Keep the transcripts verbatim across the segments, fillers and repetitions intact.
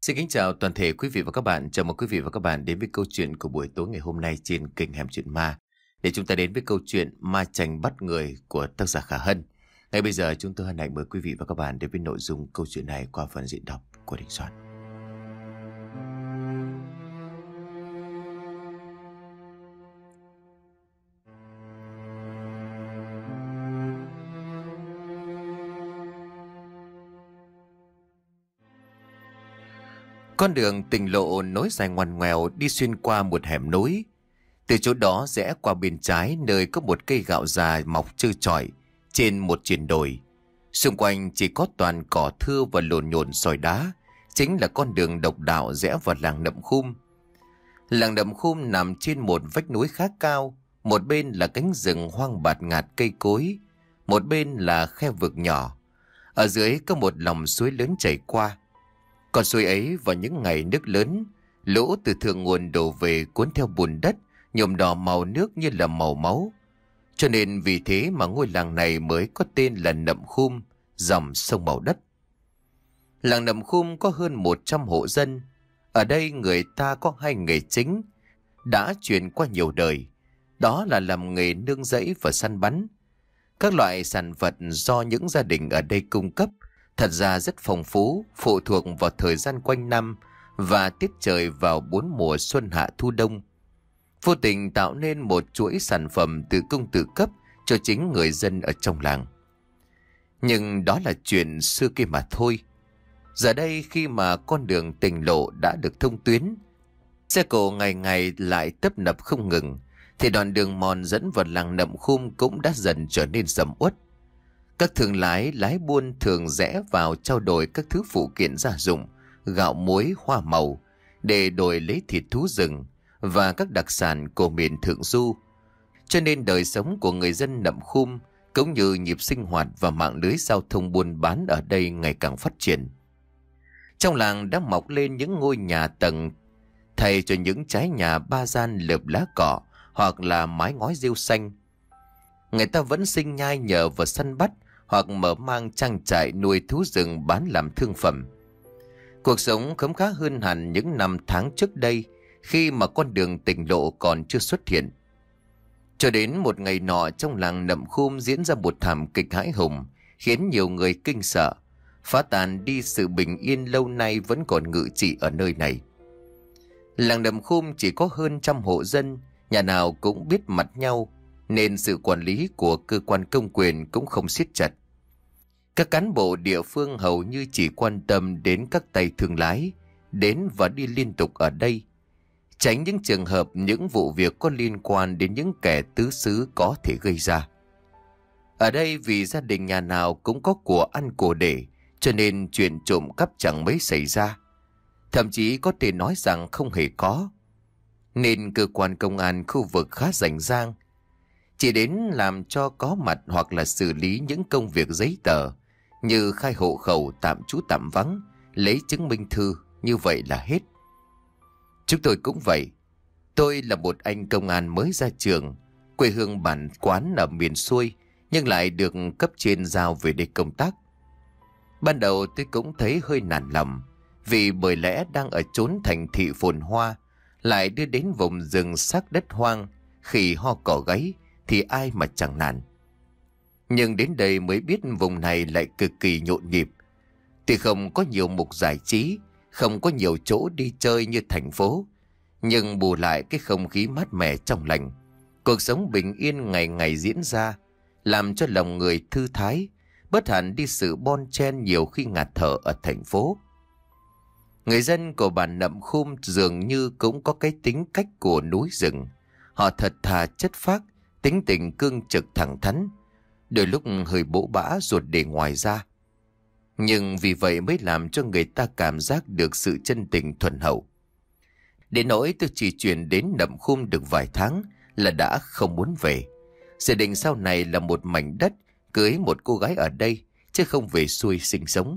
Xin kính chào toàn thể quý vị và các bạn. Chào mừng quý vị và các bạn đến với câu chuyện của buổi tối ngày hôm nay trên kênh Hẻm Chuyện Ma. Để chúng ta đến với câu chuyện Ma Chành Bắt Người của tác giả Khả Hân. Ngay bây giờ chúng tôi hân hạnh mời quý vị và các bạn đến với nội dung câu chuyện này qua phần diễn đọc của Đình Soạn. Con đường tỉnh lộ nối dài ngoằn ngoèo đi xuyên qua một hẻm núi. Từ chỗ đó rẽ qua bên trái nơi có một cây gạo già mọc trơ trọi trên một triển đồi. Xung quanh chỉ có toàn cỏ thưa và lồn nhồn sỏi đá. Chính là con đường độc đạo rẽ vào làng Nậm Khum. Làng Nậm Khum nằm trên một vách núi khá cao. Một bên là cánh rừng hoang bạt ngạt cây cối, một bên là khe vực nhỏ. Ở dưới có một lòng suối lớn chảy qua. Con suối ấy vào những ngày nước lớn, lũ từ thượng nguồn đổ về cuốn theo bùn đất, nhuộm đỏ màu nước như là màu máu. Cho nên vì thế mà ngôi làng này mới có tên là Nậm Khum, dòng sông màu đất. Làng Nậm Khum có hơn một trăm hộ dân. Ở đây người ta có hai nghề chính, đã truyền qua nhiều đời. Đó là làm nghề nương rẫy và săn bắn. Các loại sản vật do những gia đình ở đây cung cấp thật ra rất phong phú, phụ thuộc vào thời gian quanh năm và tiết trời vào bốn mùa xuân hạ thu đông. Vô tình tạo nên một chuỗi sản phẩm tự cung tự cấp cho chính người dân ở trong làng. Nhưng đó là chuyện xưa kia mà thôi. Giờ đây khi mà con đường tỉnh lộ đã được thông tuyến, xe cộ ngày ngày lại tấp nập không ngừng, thì đoạn đường mòn dẫn vào làng Nậm Khum cũng đã dần trở nên sầm uất. Các thương lái, lái buôn thường rẽ vào trao đổi các thứ phụ kiện gia dụng, gạo muối, hoa màu, để đổi lấy thịt thú rừng và các đặc sản của miền Thượng Du. Cho nên đời sống của người dân Nậm Khum cũng như nhịp sinh hoạt và mạng lưới giao thông buôn bán ở đây ngày càng phát triển. Trong làng đã mọc lên những ngôi nhà tầng thay cho những trái nhà ba gian lợp lá cỏ hoặc là mái ngói rêu xanh. Người ta vẫn sinh nhai nhờ vào săn bắt hoặc mở mang trang trại nuôi thú rừng bán làm thương phẩm. Cuộc sống khấm khá hơn hẳn những năm tháng trước đây khi mà con đường tỉnh lộ còn chưa xuất hiện. Cho đến một ngày nọ trong làng Nậm Khum diễn ra một thảm kịch hãi hùng khiến nhiều người kinh sợ, phá tan đi sự bình yên lâu nay vẫn còn ngự trị ở nơi này. Làng Nậm Khum chỉ có hơn trăm hộ dân, nhà nào cũng biết mặt nhau, nên sự quản lý của cơ quan công quyền cũng không siết chặt. Các cán bộ địa phương hầu như chỉ quan tâm đến các tay thương lái đến và đi liên tục ở đây, tránh những trường hợp những vụ việc có liên quan đến những kẻ tứ xứ có thể gây ra. Ở đây vì gia đình nhà nào cũng có của ăn của để, cho nên chuyện trộm cắp chẳng mấy xảy ra. Thậm chí có thể nói rằng không hề có. Nên cơ quan công an khu vực khá rảnh rang, chỉ đến làm cho có mặt hoặc là xử lý những công việc giấy tờ như khai hộ khẩu, tạm trú tạm vắng, lấy chứng minh thư, như vậy là hết. Chúng tôi cũng vậy. Tôi là một anh công an mới ra trường, quê hương bản quán ở miền xuôi, nhưng lại được cấp trên giao về đây công tác. Ban đầu tôi cũng thấy hơi nản lòng, vì bởi lẽ đang ở chốn thành thị phồn hoa, lại đưa đến vùng rừng xác đất hoang, khỉ ho cỏ gáy, thì ai mà chẳng nản. Nhưng đến đây mới biết vùng này lại cực kỳ nhộn nhịp. Tuy không có nhiều mục giải trí, không có nhiều chỗ đi chơi như thành phố, nhưng bù lại cái không khí mát mẻ trong lành, cuộc sống bình yên ngày ngày diễn ra, làm cho lòng người thư thái, bớt hẳn đi sự bon chen nhiều khi ngạt thở ở thành phố. Người dân của bản Nậm Khum dường như cũng có cái tính cách của núi rừng. Họ thật thà chất phác, tính tình cương trực thẳng thắn, đôi lúc hơi bỗ bã ruột để ngoài ra. Nhưng vì vậy mới làm cho người ta cảm giác được sự chân tình thuần hậu. Đến nỗi tôi chỉ chuyển đến Nậm Khum được vài tháng là đã không muốn về. Dự định sau này là một mảnh đất, cưới một cô gái ở đây, chứ không về xuôi sinh sống.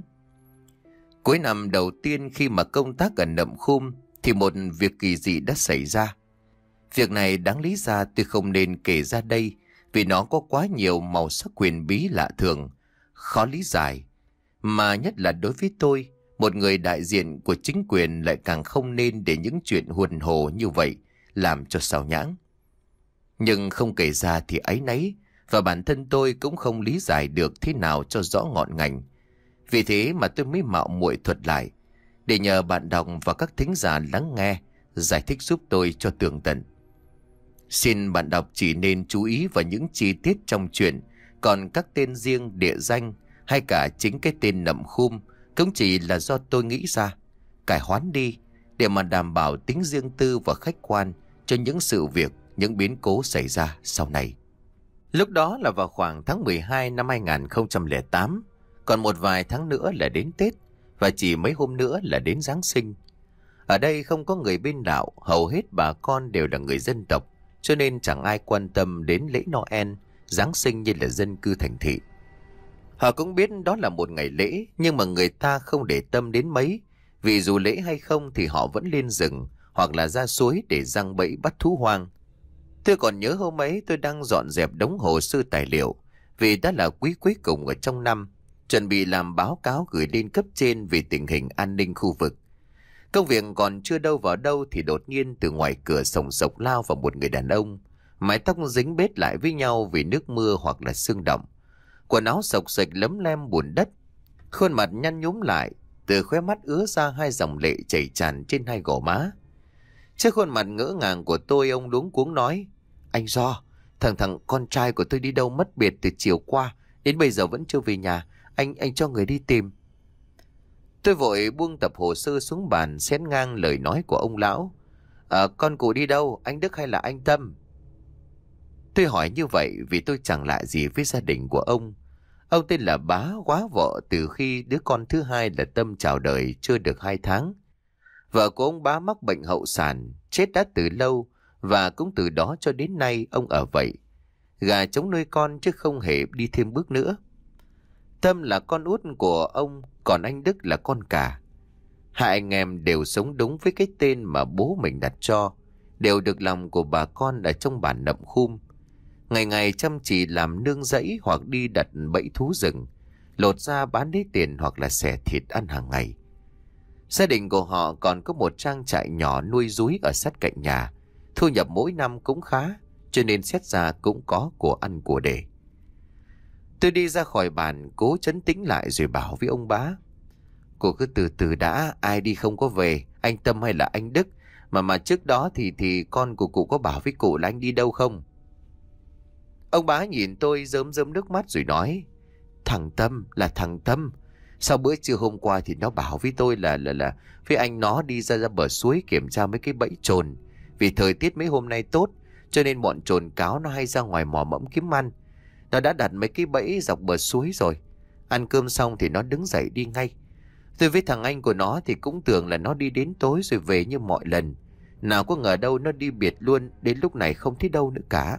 Cuối năm đầu tiên khi mà công tác ở Nậm Khum thì một việc kỳ dị đã xảy ra. Việc này đáng lý ra tôi không nên kể ra đây, vì nó có quá nhiều màu sắc huyền bí lạ thường, khó lý giải. Mà nhất là đối với tôi, Một người đại diện của chính quyền lại càng không nên để những chuyện huần hồ như vậy làm cho xao nhãng. Nhưng không kể ra thì áy náy, và bản thân tôi cũng không lý giải được thế nào cho rõ ngọn ngành. Vì thế mà tôi mới mạo muội thuật lại, để nhờ bạn đọc và các thính giả lắng nghe, giải thích giúp tôi cho tường tận. Xin bạn đọc chỉ nên chú ý vào những chi tiết trong chuyện, còn các tên riêng, địa danh hay cả chính cái tên Nậm Khum cũng chỉ là do tôi nghĩ ra, cải hoán đi để mà đảm bảo tính riêng tư và khách quan cho những sự việc, những biến cố xảy ra sau này. Lúc đó là vào khoảng tháng mười hai năm hai nghìn không trăm lẻ tám, còn một vài tháng nữa là đến Tết, và chỉ mấy hôm nữa là đến Giáng sinh. Ở đây không có người bên đạo, hầu hết bà con đều là người dân tộc, cho nên chẳng ai quan tâm đến lễ Noel, Giáng sinh như là dân cư thành thị. Họ cũng biết đó là một ngày lễ, nhưng mà người ta không để tâm đến mấy, vì dù lễ hay không thì họ vẫn lên rừng hoặc là ra suối để giăng bẫy bắt thú hoang. Tôi còn nhớ hôm ấy tôi đang dọn dẹp đống hồ sơ tài liệu, vì đã là quý cuối cùng ở trong năm, chuẩn bị làm báo cáo gửi lên cấp trên về tình hình an ninh khu vực. Công việc còn chưa đâu vào đâu thì đột nhiên từ ngoài cửa sồng sộc lao vào một người đàn ông, mái tóc dính bết lại với nhau vì nước mưa hoặc là sương động, quần áo xộc xệch lấm lem bùn đất, khuôn mặt nhăn nhúm lại, từ khóe mắt ứa ra hai dòng lệ chảy tràn trên hai gò má. Trước khuôn mặt ngỡ ngàng của tôi, ông luống cuống nói: "Anh Do, thằng thằng con trai của tôi đi đâu mất biệt từ chiều qua, đến bây giờ vẫn chưa về nhà. Anh anh cho người đi tìm." Tôi vội buông tập hồ sơ xuống bàn, xén ngang lời nói của ông lão: à, "Con cụ đi đâu, anh Đức hay là anh Tâm?" Tôi hỏi như vậy vì tôi chẳng lạ gì với gia đình của ông. Ông tên là Bá, quá vợ từ khi đứa con thứ hai là Tâm chào đời chưa được hai tháng. Vợ của ông Bá mắc bệnh hậu sản, chết đã từ lâu, và cũng từ đó cho đến nay ông ở vậy, gà trống nuôi con chứ không hề đi thêm bước nữa. Tâm là con út của ông, còn anh Đức là con cả. Hai anh em đều sống đúng với cái tên mà bố mình đặt cho, đều được lòng của bà con ở trong bản Nậm Khum. Ngày ngày chăm chỉ làm nương rẫy hoặc đi đặt bẫy thú rừng, lột ra bán lấy tiền hoặc là xẻ thịt ăn hàng ngày. Gia đình của họ còn có một trang trại nhỏ nuôi rúi ở sát cạnh nhà, thu nhập mỗi năm cũng khá, cho nên xét ra cũng có của ăn của để. Tôi đi ra khỏi bàn, cố trấn tĩnh lại rồi bảo với ông Bá: "Cô cứ từ từ đã, ai đi không có về, anh Tâm hay là anh Đức, mà mà trước đó thì thì con của cụ có bảo với cụ là anh đi đâu không?" Ông Bá nhìn tôi rơm rớm nước mắt rồi nói: "Thằng Tâm là thằng Tâm. Sau bữa trưa hôm qua thì nó bảo với tôi là là là với anh nó đi ra ra bờ suối kiểm tra mấy cái bẫy trồn. Vì thời tiết mấy hôm nay tốt, cho nên bọn trồn cáo nó hay ra ngoài mò mẫm kiếm ăn. Nó đã đặt mấy cái bẫy dọc bờ suối rồi. Ăn cơm xong thì nó đứng dậy đi ngay. Tôi với thằng anh của nó thì cũng tưởng là nó đi đến tối rồi về như mọi lần. Nào có ngờ đâu nó đi biệt luôn, đến lúc này không thấy đâu nữa cả."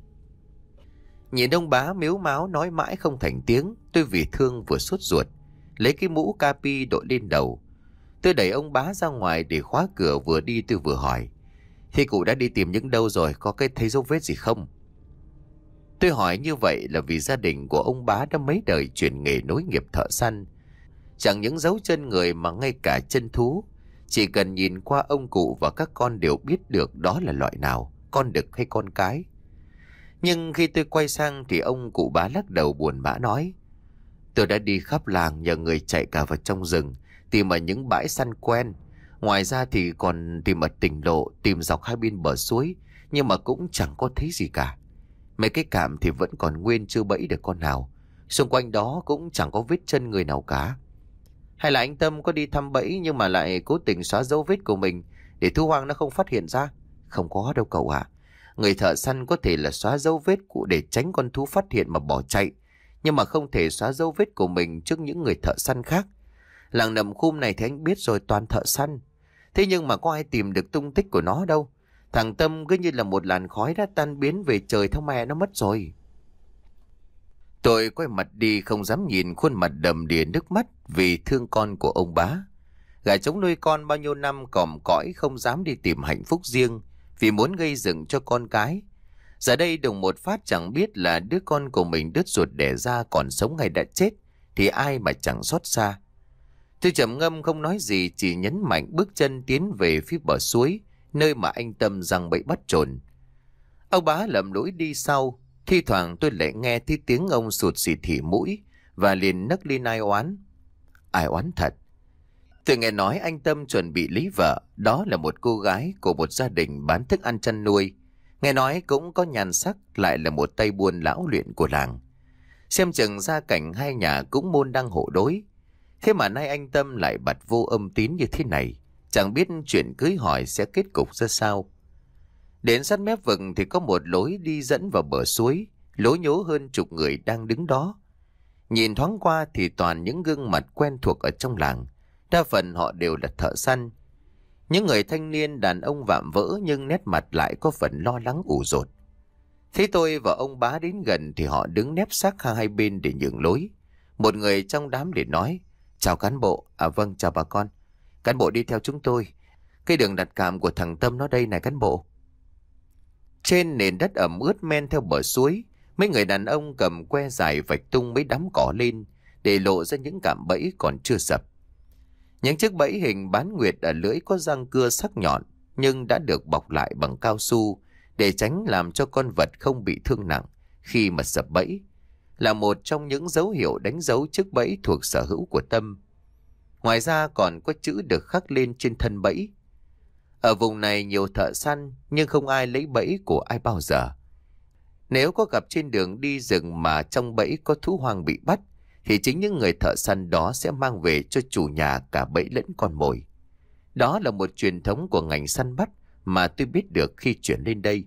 Nhìn ông Bá mếu máo nói mãi không thành tiếng, tôi vì thương vừa sốt ruột, lấy cái mũ capi đội lên đầu. Tôi đẩy ông Bá ra ngoài để khóa cửa, vừa đi tôi vừa hỏi: "Thế cụ đã đi tìm những đâu rồi, có cái thấy dấu vết gì không?" Tôi hỏi như vậy là vì gia đình của ông Bá đã mấy đời chuyển nghề nối nghiệp thợ săn. Chẳng những dấu chân người mà ngay cả chân thú, chỉ cần nhìn qua ông cụ và các con đều biết được đó là loại nào, con đực hay con cái. Nhưng khi tôi quay sang thì ông cụ Bá lắc đầu buồn bã nói: "Tôi đã đi khắp làng nhờ người chạy cả vào trong rừng, tìm ở những bãi săn quen. Ngoài ra thì còn tìm ở tỉnh lộ, tìm dọc hai bên bờ suối, nhưng mà cũng chẳng có thấy gì cả. Mấy cái cạm thì vẫn còn nguyên, chưa bẫy được con nào. Xung quanh đó cũng chẳng có vết chân người nào cả. Hay là anh Tâm có đi thăm bẫy nhưng mà lại cố tình xóa dấu vết của mình để thú hoang nó không phát hiện ra?" "Không có đâu cậu ạ. Người thợ săn có thể là xóa dấu vết của để tránh con thú phát hiện mà bỏ chạy, nhưng mà không thể xóa dấu vết của mình trước những người thợ săn khác. Làng Nậm Khum này thì anh biết rồi, toàn thợ săn. Thế nhưng mà có ai tìm được tung tích của nó đâu. Thằng Tâm cứ như là một làn khói đã tan biến về trời theo mẹ nó mất rồi." Tôi quay mặt đi không dám nhìn khuôn mặt đầm đìa nước mắt vì thương con của ông Bá. Gà trống nuôi con bao nhiêu năm còm cõi không dám đi tìm hạnh phúc riêng vì muốn gây dựng cho con cái. Giờ đây đùng một phát chẳng biết là đứa con của mình đứt ruột đẻ ra còn sống hay đã chết, thì ai mà chẳng xót xa. Tôi trầm ngâm không nói gì, chỉ nhấn mạnh bước chân tiến về phía bờ suối, nơi mà anh Tâm giăng bẫy bắt trồn. Ông Bá lầm lũi đi sau, thi thoảng tôi lại nghe thấy tiếng ông sụt xịt thì mũi và liền nấc lên ai oán. Ai oán thật. Tôi nghe nói anh Tâm chuẩn bị lấy vợ, đó là một cô gái của một gia đình bán thức ăn chăn nuôi. Nghe nói cũng có nhan sắc, lại là một tay buôn lão luyện của làng. Xem chừng gia cảnh hai nhà cũng môn đăng hộ đối. Thế mà nay anh Tâm lại bật vô âm tín như thế này, chẳng biết chuyện cưới hỏi sẽ kết cục ra sao. Đến sát mép vực thì có một lối đi dẫn vào bờ suối, lối nhố hơn chục người đang đứng đó. Nhìn thoáng qua thì toàn những gương mặt quen thuộc ở trong làng, đa phần họ đều là thợ săn. Những người thanh niên đàn ông vạm vỡ nhưng nét mặt lại có phần lo lắng ủ rột. Thấy tôi và ông Bá đến gần thì họ đứng nép sát hai bên để nhường lối. Một người trong đám để nói: Chào cán bộ. À vâng, chào bà con. Cán bộ đi theo chúng tôi. Cái đường đặt cạm của thằng Tâm nó đây này cán bộ. Trên nền đất ẩm ướt men theo bờ suối, mấy người đàn ông cầm que dài vạch tung mấy đám cỏ lên để lộ ra những cạm bẫy còn chưa sập. Những chiếc bẫy hình bán nguyệt ở lưỡi có răng cưa sắc nhọn nhưng đã được bọc lại bằng cao su để tránh làm cho con vật không bị thương nặng khi mà sập bẫy, là một trong những dấu hiệu đánh dấu chiếc bẫy thuộc sở hữu của Tâm. Ngoài ra còn có chữ được khắc lên trên thân bẫy. Ở vùng này nhiều thợ săn nhưng không ai lấy bẫy của ai bao giờ. Nếu có gặp trên đường đi rừng mà trong bẫy có thú hoang bị bắt thì chính những người thợ săn đó sẽ mang về cho chủ nhà cả bẫy lẫn con mồi. Đó là một truyền thống của ngành săn bắt mà tôi biết được khi chuyển lên đây.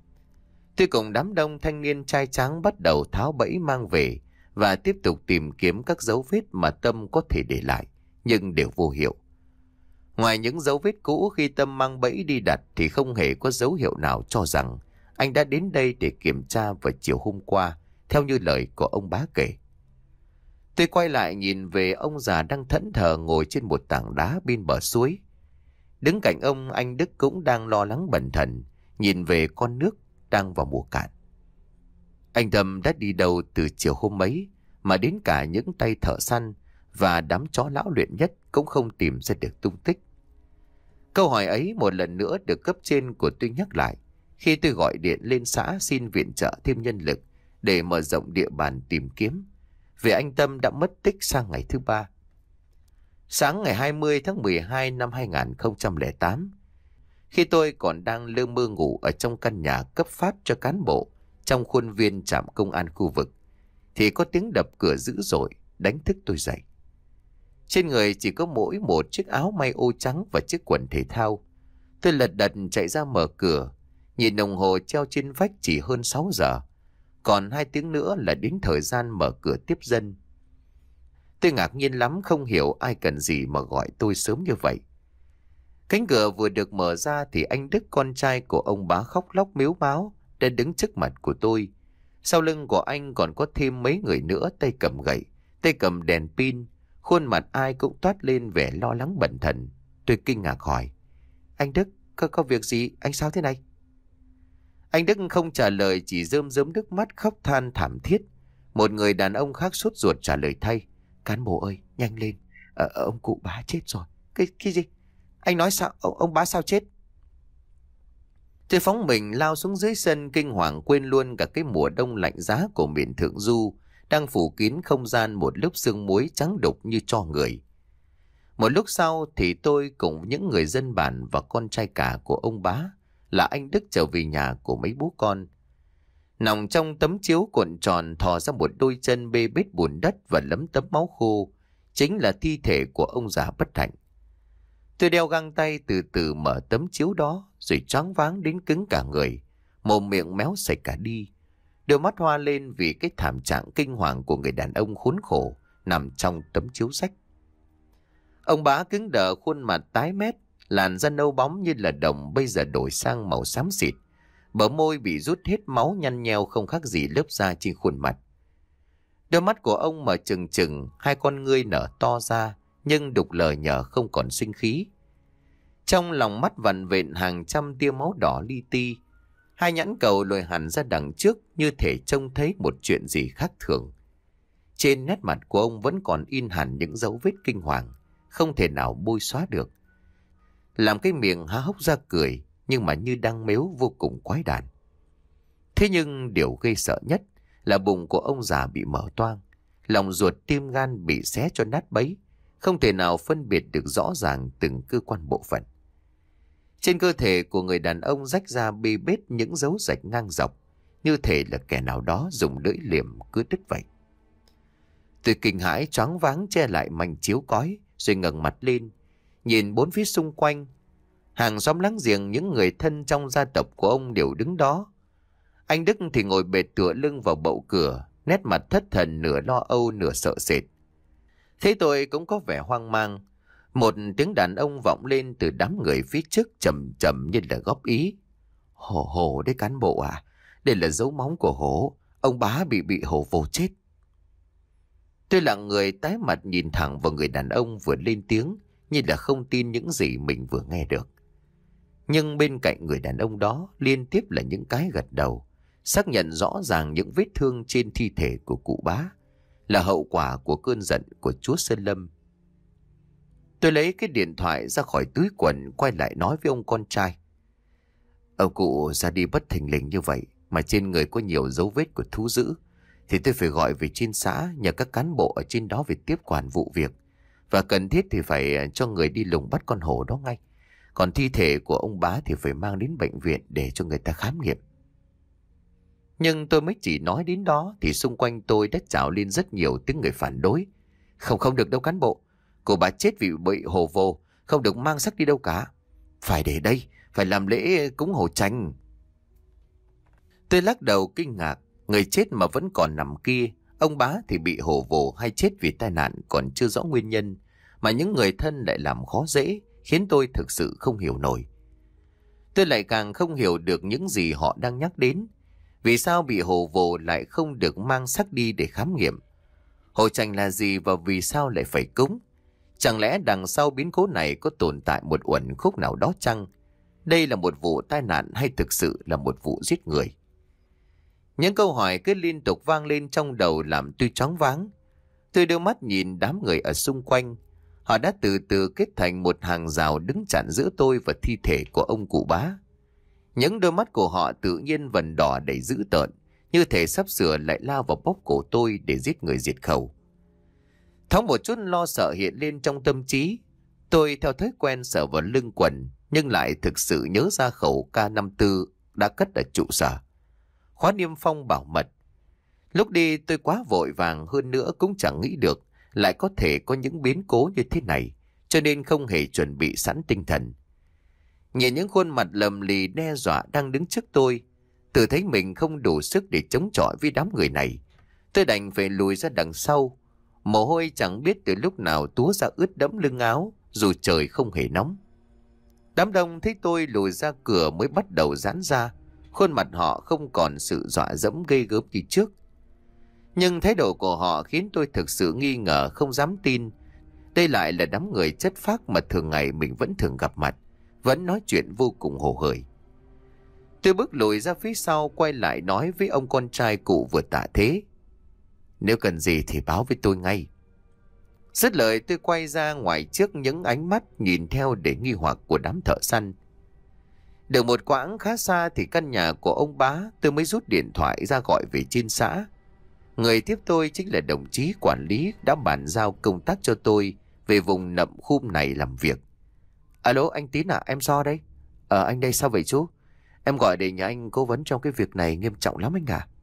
Tôi cùng đám đông thanh niên trai tráng bắt đầu tháo bẫy mang về và tiếp tục tìm kiếm các dấu vết mà Tâm có thể để lại, nhưng đều vô hiệu. Ngoài những dấu vết cũ khi Tâm mang bẫy đi đặt thì không hề có dấu hiệu nào cho rằng anh đã đến đây để kiểm tra vào chiều hôm qua, theo như lời của ông Bá kể. Tôi quay lại nhìn về ông già đang thẫn thờ ngồi trên một tảng đá bên bờ suối. Đứng cạnh ông, anh Đức cũng đang lo lắng bần thần, nhìn về con nước đang vào mùa cạn. Anh Tâm đã đi đâu từ chiều hôm ấy mà đến cả những tay thợ săn và đám chó lão luyện nhất cũng không tìm ra được tung tích. Câu hỏi ấy một lần nữa được cấp trên của tôi nhắc lại khi tôi gọi điện lên xã xin viện trợ thêm nhân lực để mở rộng địa bàn tìm kiếm, vì anh Tâm đã mất tích sang ngày thứ ba. Sáng ngày hai mươi tháng mười hai năm hai nghìn không trăm lẻ tám, khi tôi còn đang lơ mơ ngủ ở trong căn nhà cấp phát cho cán bộ trong khuôn viên trạm công an khu vực, thì có tiếng đập cửa dữ dội đánh thức tôi dậy. Trên người chỉ có mỗi một chiếc áo may ô trắng và chiếc quần thể thao. Tôi lật đật chạy ra mở cửa, nhìn đồng hồ treo trên vách chỉ hơn sáu giờ. Còn hai tiếng nữa là đến thời gian mở cửa tiếp dân. Tôi ngạc nhiên lắm, không hiểu ai cần gì mà gọi tôi sớm như vậy. Cánh cửa vừa được mở ra thì anh Đức, con trai của ông Bá, khóc lóc mếu máo đã đứng trước mặt của tôi. Sau lưng của anh còn có thêm mấy người nữa, tay cầm gậy, tay cầm đèn pin, khuôn mặt ai cũng toát lên vẻ lo lắng bần thần. Tôi kinh ngạc hỏi: Anh Đức, có, có việc gì? Anh sao thế này? Anh Đức không trả lời, chỉ rơm rớm nước mắt khóc than thảm thiết. Một người đàn ông khác sốt ruột trả lời thay: Cán bộ ơi, nhanh lên, ờ, ông cụ Bá chết rồi. Cái, cái gì? Anh nói sao? Ông, ông Bá sao chết? Tôi phóng mình lao xuống dưới sân, kinh hoàng quên luôn cả cái mùa đông lạnh giá của miền Thượng Du đang phủ kín không gian một lớp sương muối trắng đục như tro người. Một lúc sau thì tôi cùng những người dân bản và con trai cả của ông Bá là anh Đức trở về nhà của mấy bố con. Nằm trong tấm chiếu cuộn tròn thò ra một đôi chân bê bết bùn đất và lấm tấm máu khô, chính là thi thể của ông già bất hạnh. Tôi đeo găng tay từ từ mở tấm chiếu đó rồi choáng váng đến cứng cả người, mồm miệng méo sạch cả đi, đôi mắt hoa lên vì cái thảm trạng kinh hoàng của người đàn ông khốn khổ nằm trong tấm chiếu sách. Ông Bá cứng đờ, khuôn mặt tái mét, làn da nâu bóng như là đồng bây giờ đổi sang màu xám xịt, bờ môi bị rút hết máu nhăn nheo không khác gì lớp da trên khuôn mặt. Đôi mắt của ông mở trừng trừng, hai con ngươi nở to ra nhưng đục lờ nhờ không còn sinh khí. Trong lòng mắt vằn vện hàng trăm tia máu đỏ li ti, hai nhãn cầu lồi hẳn ra đằng trước như thể trông thấy một chuyện gì khác thường. Trên nét mặt của ông vẫn còn in hẳn những dấu vết kinh hoàng không thể nào bôi xóa được. Làm cái miệng há hốc ra cười, nhưng mà như đang mếu vô cùng quái đản. Thế nhưng điều gây sợ nhất là bụng của ông già bị mở toang, lòng ruột tim gan bị xé cho nát bấy, không thể nào phân biệt được rõ ràng từng cơ quan bộ phận. Trên cơ thể của người đàn ông rách ra bê bết những dấu rạch ngang dọc, như thể là kẻ nào đó dùng lưỡi liềm cứ đứt vậy. Tôi kinh hãi choáng váng che lại mảnh chiếu cói, rồi ngẩng mặt lên, nhìn bốn phía xung quanh. Hàng xóm láng giềng, những người thân trong gia tộc của ông đều đứng đó. Anh Đức thì ngồi bệt tựa lưng vào bậu cửa, nét mặt thất thần, nửa lo âu nửa sợ sệt. Thế tôi cũng có vẻ hoang mang. Một tiếng đàn ông vọng lên từ đám người phía trước chậm chậm như là góp ý. Hổ hổ đấy cán bộ à, đây là dấu móng của hổ, ông bá bị bị hổ vồ chết. Tôi lặng người tái mặt nhìn thẳng vào người đàn ông vừa lên tiếng, như là không tin những gì mình vừa nghe được. Nhưng bên cạnh người đàn ông đó liên tiếp là những cái gật đầu, xác nhận rõ ràng những vết thương trên thi thể của cụ bá là hậu quả của cơn giận của chúa Sơn Lâm. Tôi lấy cái điện thoại ra khỏi túi quần, quay lại nói với ông con trai. Ông cụ ra đi bất thình lình như vậy, mà trên người có nhiều dấu vết của thú dữ, thì tôi phải gọi về trên xã nhờ các cán bộ ở trên đó về tiếp quản vụ việc. Và cần thiết thì phải cho người đi lùng bắt con hổ đó ngay. Còn thi thể của ông bá thì phải mang đến bệnh viện để cho người ta khám nghiệm. Nhưng tôi mới chỉ nói đến đó thì xung quanh tôi đã trào lên rất nhiều tiếng người phản đối. Không không được đâu cán bộ. Cô bà chết vì bị hổ vồ, không được mang xác đi đâu cả. Phải để đây, phải làm lễ cúng hổ tranh. Tôi lắc đầu kinh ngạc. Người chết mà vẫn còn nằm kia, ông bá thì bị hổ vồ hay chết vì tai nạn còn chưa rõ nguyên nhân, mà những người thân lại làm khó dễ, khiến tôi thực sự không hiểu nổi. Tôi lại càng không hiểu được những gì họ đang nhắc đến. Vì sao bị hổ vồ lại không được mang xác đi để khám nghiệm? Hổ tranh là gì và vì sao lại phải cúng? Chẳng lẽ đằng sau biến cố này có tồn tại một uẩn khúc nào đó chăng? Đây là một vụ tai nạn hay thực sự là một vụ giết người? Những câu hỏi cứ liên tục vang lên trong đầu làm tôi choáng váng. Tôi đưa mắt nhìn đám người ở xung quanh. Họ đã từ từ kết thành một hàng rào đứng chặn giữa tôi và thi thể của ông cụ bá. Những đôi mắt của họ tự nhiên vần đỏ đầy dữ tợn, như thể sắp sửa lại lao vào bóp cổ tôi để giết người diệt khẩu. Thoáng một chút lo sợ hiện lên trong tâm trí. Tôi theo thói quen sờ vào lưng quần, nhưng lại thực sự nhớ ra khẩu K năm mươi tư đã cất ở trụ sở. Khóa niêm phong bảo mật. Lúc đi tôi quá vội vàng, hơn nữa cũng chẳng nghĩ được lại có thể có những biến cố như thế này, cho nên không hề chuẩn bị sẵn tinh thần. Nhìn những khuôn mặt lầm lì đe dọa đang đứng trước tôi, tự thấy mình không đủ sức để chống chọi với đám người này. Tôi đành phải lùi ra đằng sau. Mồ hôi chẳng biết từ lúc nào túa ra ướt đẫm lưng áo, dù trời không hề nóng. Đám đông thấy tôi lùi ra cửa mới bắt đầu giãn ra. Khuôn mặt họ không còn sự dọa dẫm ghê gớm như trước. Nhưng thái độ của họ khiến tôi thực sự nghi ngờ, không dám tin. Đây lại là đám người chất phác mà thường ngày mình vẫn thường gặp mặt, vẫn nói chuyện vô cùng hồ hởi. Tôi bước lùi ra phía sau, quay lại nói với ông con trai cụ vừa tạ thế. Nếu cần gì thì báo với tôi ngay. Dứt lời tôi quay ra ngoài trước những ánh mắt nhìn theo để nghi hoặc của đám thợ săn. Được một quãng khá xa thì căn nhà của ông bá, tôi mới rút điện thoại ra gọi về trên xã. Người tiếp tôi chính là đồng chí quản lý đã bàn giao công tác cho tôi về vùng nậm khum này làm việc. Alo anh Tín à, em So đây. Ờ anh đây sao vậy chú? Em gọi để nhờ anh cố vấn trong cái việc này nghiêm trọng lắm anh à.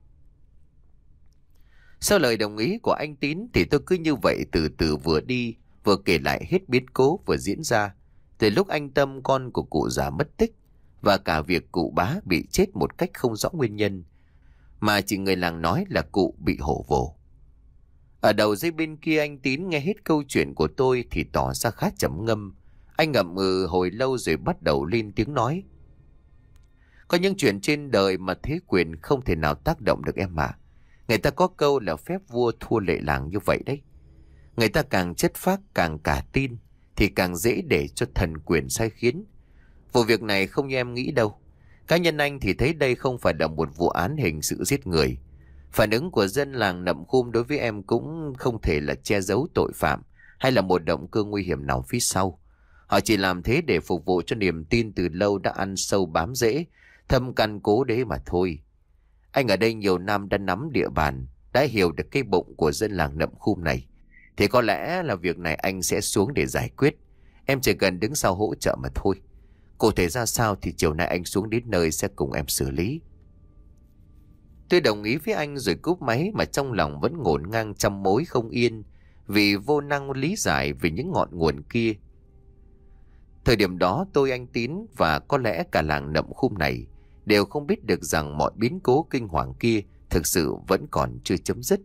Sau lời đồng ý của anh Tín thì tôi cứ như vậy từ từ vừa đi vừa kể lại hết biến cố vừa diễn ra, từ lúc anh Tâm con của cụ già mất tích và cả việc cụ bá bị chết một cách không rõ nguyên nhân, mà chỉ người làng nói là cụ bị hổ vồ. Ở đầu dây bên kia anh Tín nghe hết câu chuyện của tôi thì tỏ ra khá trầm ngâm. Anh ngậm ngừ hồi lâu rồi bắt đầu lên tiếng nói. Có những chuyện trên đời mà thế quyền không thể nào tác động được em mà. Người ta có câu là phép vua thua lệ làng như vậy đấy. Người ta càng chất phác, càng cả tin thì càng dễ để cho thần quyền sai khiến. Vụ việc này không như em nghĩ đâu. Cá nhân anh thì thấy đây không phải là một vụ án hình sự giết người. Phản ứng của dân làng Nậm Khum đối với em cũng không thể là che giấu tội phạm hay là một động cơ nguy hiểm nào phía sau. Họ chỉ làm thế để phục vụ cho niềm tin từ lâu đã ăn sâu bám rễ, thâm căn cố đế mà thôi. Anh ở đây nhiều năm đã nắm địa bàn, đã hiểu được cái bụng của dân làng Nậm Khum này. Thì có lẽ là việc này anh sẽ xuống để giải quyết. Em chỉ cần đứng sau hỗ trợ mà thôi. Cụ thể ra sao thì chiều nay anh xuống đến nơi sẽ cùng em xử lý. Tôi đồng ý với anh rồi cúp máy mà trong lòng vẫn ngổn ngang trăm mối không yên vì vô năng lý giải về những ngọn nguồn kia. Thời điểm đó tôi, anh Tín và có lẽ cả làng Nậm Khum này đều không biết được rằng mọi biến cố kinh hoàng kia thực sự vẫn còn chưa chấm dứt.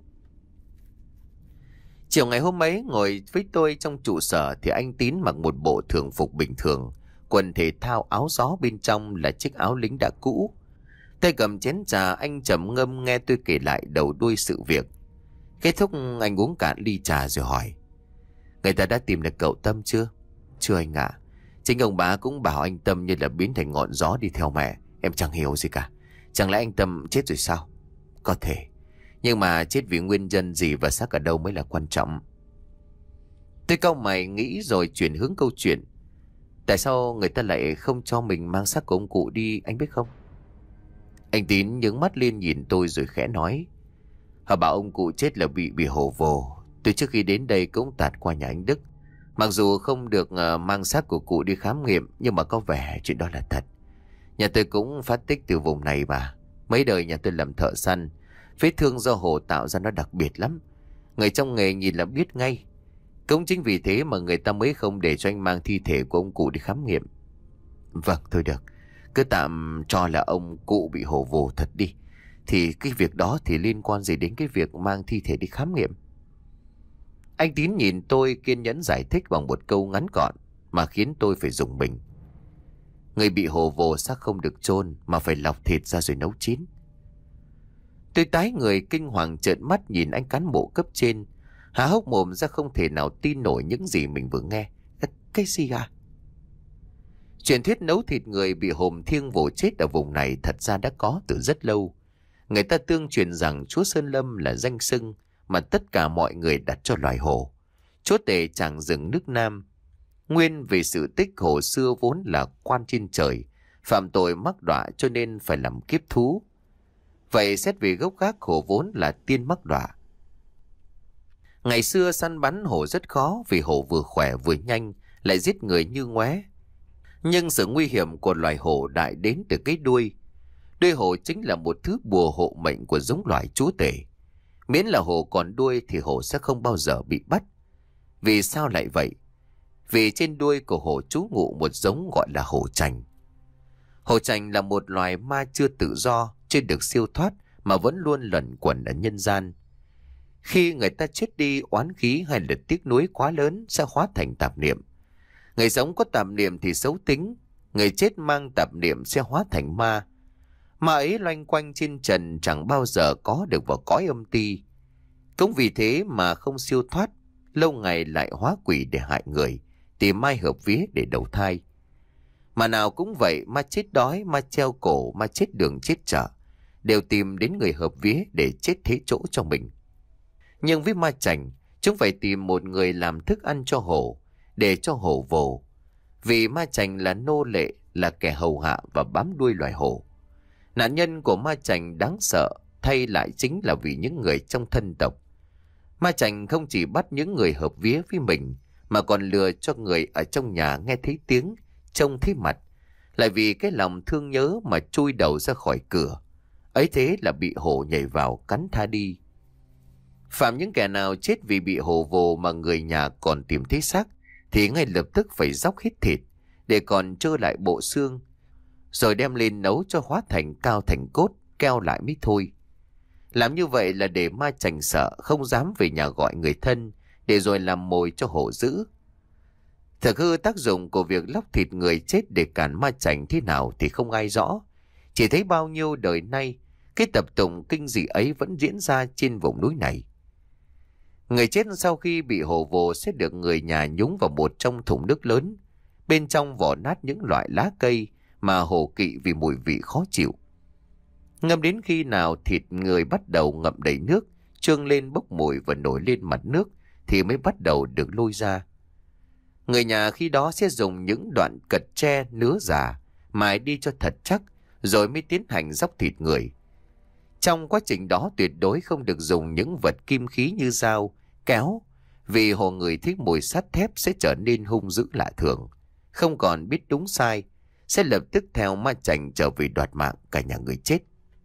Chiều ngày hôm ấy ngồi với tôi trong trụ sở thì anh Tín mặc một bộ thường phục bình thường, quần thể thao áo gió, bên trong là chiếc áo lính đã cũ. Tay cầm chén trà, anh trầm ngâm nghe tôi kể lại đầu đuôi sự việc. Kết thúc anh uống cạn ly trà rồi hỏi: người ta đã tìm được cậu Tâm chưa? Chưa anh ạ. Chính ông bá cũng bảo anh Tâm như là biến thành ngọn gió đi theo mẹ. Em chẳng hiểu gì cả. Chẳng lẽ anh Tâm chết rồi sao? Có thể. Nhưng mà chết vì nguyên nhân gì và xác ở đâu mới là quan trọng. Tôi cau mày nghĩ rồi chuyển hướng câu chuyện. Tại sao người ta lại không cho mình mang xác của ông cụ đi, anh biết không? Anh Tín nhướng mắt lên nhìn tôi rồi khẽ nói: họ bảo ông cụ chết là bị bị hổ vồ. Tôi trước khi đến đây cũng tạt qua nhà anh Đức. Mặc dù không được uh, mang xác của cụ đi khám nghiệm, nhưng mà có vẻ chuyện đó là thật. Nhà tôi cũng phát tích từ vùng này mà. Mấy đời nhà tôi làm thợ săn. Vết thương do hổ tạo ra nó đặc biệt lắm. Người trong nghề nhìn là biết ngay. Cũng chính vì thế mà người ta mới không để cho anh mang thi thể của ông cụ đi khám nghiệm. Vâng, thôi được. Cứ tạm cho là ông cụ bị hổ vồ thật đi. Thì cái việc đó thì liên quan gì đến cái việc mang thi thể đi khám nghiệm? Anh Tín nhìn tôi kiên nhẫn giải thích bằng một câu ngắn gọn mà khiến tôi phải rùng mình. Người bị hổ vồ xác không được chôn mà phải lọc thịt ra rồi nấu chín. Tôi tái người kinh hoàng trợn mắt nhìn anh cán bộ cấp trên, há hốc mồm ra không thể nào tin nổi những gì mình vừa nghe. Cái gì à? Truyền thuyết nấu thịt người bị hồn thiêng vồ chết ở vùng này thật ra đã có từ rất lâu. Người ta tương truyền rằng Chúa Sơn Lâm là danh xưng mà tất cả mọi người đặt cho loài hổ. Chúa tể tràng rừng nước Nam. Nguyên vì sự tích hổ xưa vốn là quan trên trời, phạm tội mắc đọa cho nên phải làm kiếp thú. Vậy xét về gốc gác, hổ vốn là tiên mắc đọa. Ngày xưa săn bắn hổ rất khó vì hổ vừa khỏe vừa nhanh, lại giết người như ngoé. Nhưng sự nguy hiểm của loài hổ đại đến từ cái đuôi. Đuôi hổ chính là một thứ bùa hộ mệnh của giống loài chúa tể. Miễn là hổ còn đuôi thì hổ sẽ không bao giờ bị bắt. Vì sao lại vậy? Vì trên đuôi của hổ trú ngụ một giống gọi là hổ chành. Hổ chành là một loài ma chưa tự do, chưa được siêu thoát mà vẫn luôn luẩn quẩn ở nhân gian. Khi người ta chết đi, oán khí hay là tiếc nuối quá lớn sẽ hóa thành tạp niệm. Người sống có tạp niệm thì xấu tính, người chết mang tạp niệm sẽ hóa thành ma. Ma ấy loanh quanh trên trần chẳng bao giờ có được vào cõi âm ti. Cũng vì thế mà không siêu thoát, lâu ngày lại hóa quỷ để hại người, tìm mai hợp vía để đầu thai. Mà nào cũng vậy, ma chết đói, ma treo cổ, ma chết đường chết chợ, đều tìm đến người hợp vía để chết thế chỗ cho mình. Nhưng với ma chành, chúng phải tìm một người làm thức ăn cho hổ, để cho hổ vồ. Vì ma chành là nô lệ, là kẻ hầu hạ và bám đuôi loài hổ. Nạn nhân của ma chành đáng sợ thay lại chính là vì những người trong thân tộc. Ma chành không chỉ bắt những người hợp vía với mình, mà còn lừa cho người ở trong nhà nghe thấy tiếng, trông thấy mặt, lại vì cái lòng thương nhớ mà chui đầu ra khỏi cửa. Ấy thế là bị hổ nhảy vào cắn tha đi. Phạm những kẻ nào chết vì bị hổ vồ mà người nhà còn tìm thấy xác thì ngay lập tức phải róc hết thịt để còn trơ lại bộ xương, rồi đem lên nấu cho hóa thành cao thành cốt, keo lại mới thôi. Làm như vậy là để ma chành sợ, không dám về nhà gọi người thân, để rồi làm mồi cho hổ dữ. Thực hư tác dụng của việc lóc thịt người chết để cản ma chành thế nào thì không ai rõ. Chỉ thấy bao nhiêu đời nay, cái tập tụng kinh dị ấy vẫn diễn ra trên vùng núi này. Người chết sau khi bị hổ vồ sẽ được người nhà nhúng vào một trong thùng nước lớn, bên trong vỏ nát những loại lá cây mà hổ kỵ vì mùi vị khó chịu. Ngâm đến khi nào thịt người bắt đầu ngậm đầy nước, trương lên bốc mùi và nổi lên mặt nước thì mới bắt đầu được lôi ra. Người nhà khi đó sẽ dùng những đoạn cật tre nứa già, mài đi cho thật chắc, rồi mới tiến hành róc thịt người. Trong quá trình đó tuyệt đối không được dùng những vật kim khí như dao, kéo, vì hồ người thích mùi sắt thép sẽ trở nên hung dữ lạ thường, không còn biết đúng sai, sẽ lập tức theo ma chành trở về đoạt mạng cả nhà người chết.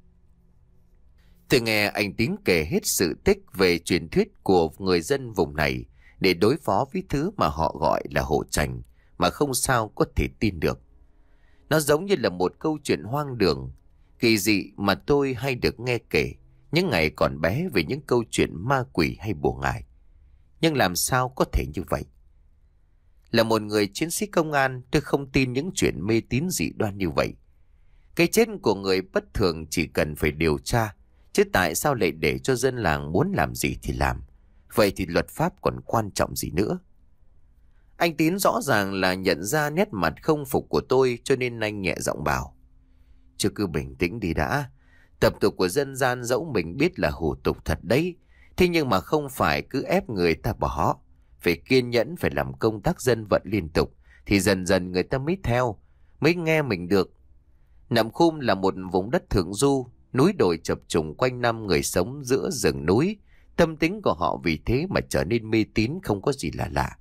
Tôi nghe anh Tín kể hết sự tích về truyền thuyết của người dân vùng này để đối phó với thứ mà họ gọi là hổ chành mà không sao có thể tin được. Nó giống như là một câu chuyện hoang đường, kỳ dị mà tôi hay được nghe kể những ngày còn bé về những câu chuyện ma quỷ hay bùa ngải. Nhưng làm sao có thể như vậy? Là một người chiến sĩ công an, tôi không tin những chuyện mê tín dị đoan như vậy. Cái chết của người bất thường chỉ cần phải điều tra, chứ tại sao lại để cho dân làng muốn làm gì thì làm? Vậy thì luật pháp còn quan trọng gì nữa? Anh Tín rõ ràng là nhận ra nét mặt không phục của tôi, cho nên anh nhẹ giọng bảo: Chứ cứ bình tĩnh đi đã. Tập tục của dân gian dẫu mình biết là hủ tục thật đấy, thế nhưng mà không phải cứ ép người ta bỏ. Phải kiên nhẫn, phải làm công tác dân vận liên tục, thì dần dần người ta mới theo, mới nghe mình được. Nậm Khum là một vùng đất thượng du, núi đồi chập trùng quanh năm, người sống giữa rừng núi. Tâm tính của họ vì thế mà trở nên mê tín, không có gì là lạ.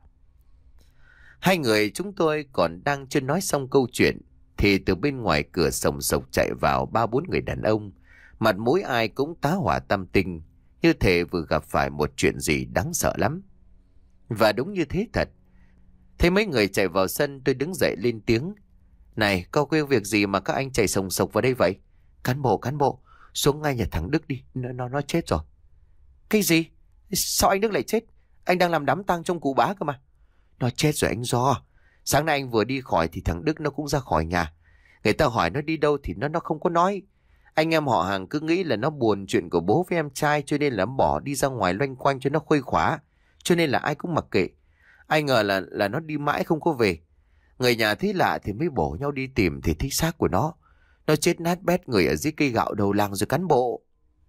Hai người chúng tôi còn đang chưa nói xong câu chuyện thì từ bên ngoài cửa sồng sộc chạy vào ba bốn người đàn ông, mặt mũi ai cũng tá hỏa tam tinh, như thể vừa gặp phải một chuyện gì đáng sợ lắm. Và đúng như thế thật. Thấy mấy người chạy vào sân, tôi đứng dậy lên tiếng: Này, có quên việc gì mà các anh chạy sồng sộc vào đây vậy? Cán bộ, cán bộ, xuống ngay nhà thằng Đức đi, nó nó, nó chết rồi. Cái gì? Sao anh Đức lại chết? Anh đang làm đám tang trong cụ bá cơ mà. Nó chết rồi anh Do. Sáng nay anh vừa đi khỏi thì thằng Đức nó cũng ra khỏi nhà. Người ta hỏi nó đi đâu thì nó nó không có nói. Anh em họ hàng cứ nghĩ là nó buồn chuyện của bố với em trai, cho nên là bỏ đi ra ngoài loanh quanh cho nó khuây khỏa, cho nên là ai cũng mặc kệ. Ai ngờ là là nó đi mãi không có về. Người nhà thấy lạ thì mới bổ nhau đi tìm, thì thấy xác của nó. Nó chết nát bét người ở dưới cây gạo đầu làng rồi cán bộ.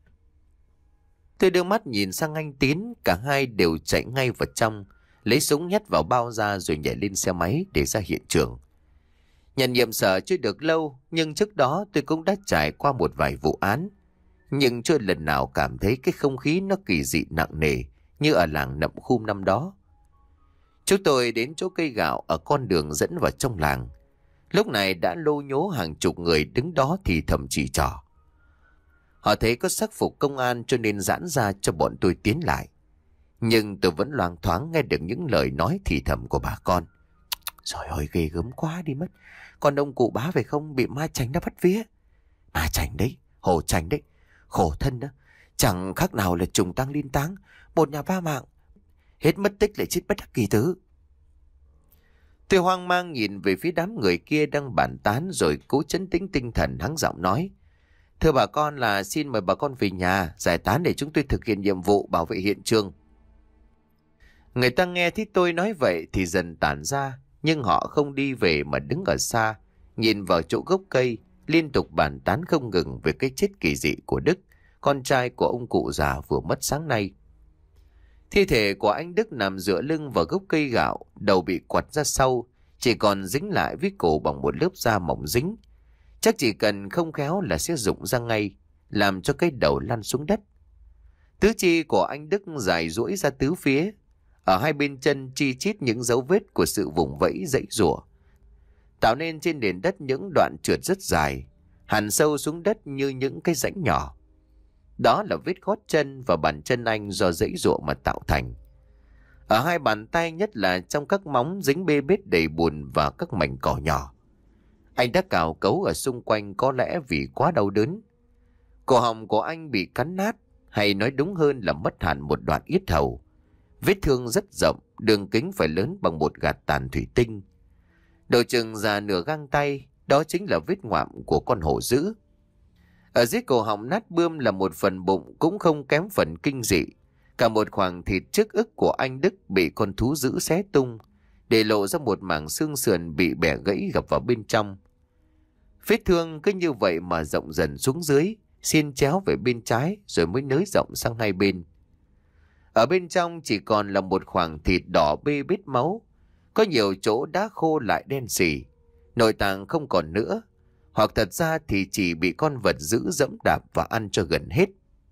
Tôi đưa mắt nhìn sang anh Tín, cả hai đều chạy ngay vào trong, lấy súng nhét vào bao ra rồi nhảy lên xe máy để ra hiện trường. Nhận nhiệm sở chưa được lâu, nhưng trước đó tôi cũng đã trải qua một vài vụ án, nhưng chưa lần nào cảm thấy cái không khí nó kỳ dị nặng nề như ở làng Nậm Khum năm đó. Chúng tôi đến chỗ cây gạo ở con đường dẫn vào trong làng. Lúc này đã lô nhố hàng chục người đứng đó thì thầm chỉ trỏ. Họ thấy có sắc phục công an cho nên giãn ra cho bọn tôi tiến lại. Nhưng tôi vẫn loáng thoáng nghe được những lời nói thì thầm của bà con. Trời ơi, ghê gớm quá đi mất. Còn ông cụ bá phải không, bị ma chành đã bắt vía. Ma chành đấy, hổ chành đấy. Khổ thân đó, chẳng khác nào là trùng tang liên táng. Một nhà ba mạng, hết mất tích lại chết bất đắc kỳ tử. Tôi hoang mang nhìn về phía đám người kia đang bàn tán, rồi cố trấn tĩnh tinh thần hắng giọng nói: Thưa bà con, là xin mời bà con về nhà giải tán để chúng tôi thực hiện nhiệm vụ bảo vệ hiện trường. Người ta nghe thấy tôi nói vậy thì dần tản ra, nhưng họ không đi về mà đứng ở xa, nhìn vào chỗ gốc cây, liên tục bàn tán không ngừng về cái chết kỳ dị của Đức, con trai của ông cụ già vừa mất sáng nay. Thi thể của anh Đức nằm dựa lưng vào gốc cây gạo, đầu bị quặt ra sau, chỉ còn dính lại với cổ bằng một lớp da mỏng dính. Chắc chỉ cần không khéo là sẽ rụng ra ngay, làm cho cái đầu lăn xuống đất. Tứ chi của anh Đức dài duỗi ra tứ phía, ở hai bên chân chi chít những dấu vết của sự vùng vẫy dãy rủa, tạo nên trên nền đất những đoạn trượt rất dài, hằn sâu xuống đất như những cái rãnh nhỏ. Đó là vết gót chân và bàn chân anh do dãy rủa mà tạo thành. Ở hai bàn tay, nhất là trong các móng, dính bê bết đầy bùn và các mảnh cỏ nhỏ. Anh đã cào cấu ở xung quanh, có lẽ vì quá đau đớn. Cổ họng của anh bị cắn nát, hay nói đúng hơn là mất hẳn một đoạn yết hầu. Vết thương rất rộng, đường kính phải lớn bằng một gạt tàn thủy tinh. Độ chừng già nửa găng tay, đó chính là vết ngoạm của con hổ dữ. Ở dưới cổ họng nát bươm là một phần bụng cũng không kém phần kinh dị. Cả một khoảng thịt trước ức của anh Đức bị con thú dữ xé tung, để lộ ra một mảng xương sườn bị bẻ gãy gập vào bên trong. Vết thương cứ như vậy mà rộng dần xuống dưới, xiên chéo về bên trái rồi mới nới rộng sang hai bên. Ở bên trong chỉ còn là một khoảng thịt đỏ bê bết máu. Có nhiều chỗ đã khô lại đen sì. Nội tạng không còn nữa. Hoặc thật ra thì chỉ bị con vật dữ dẫm đạp và ăn cho gần hết.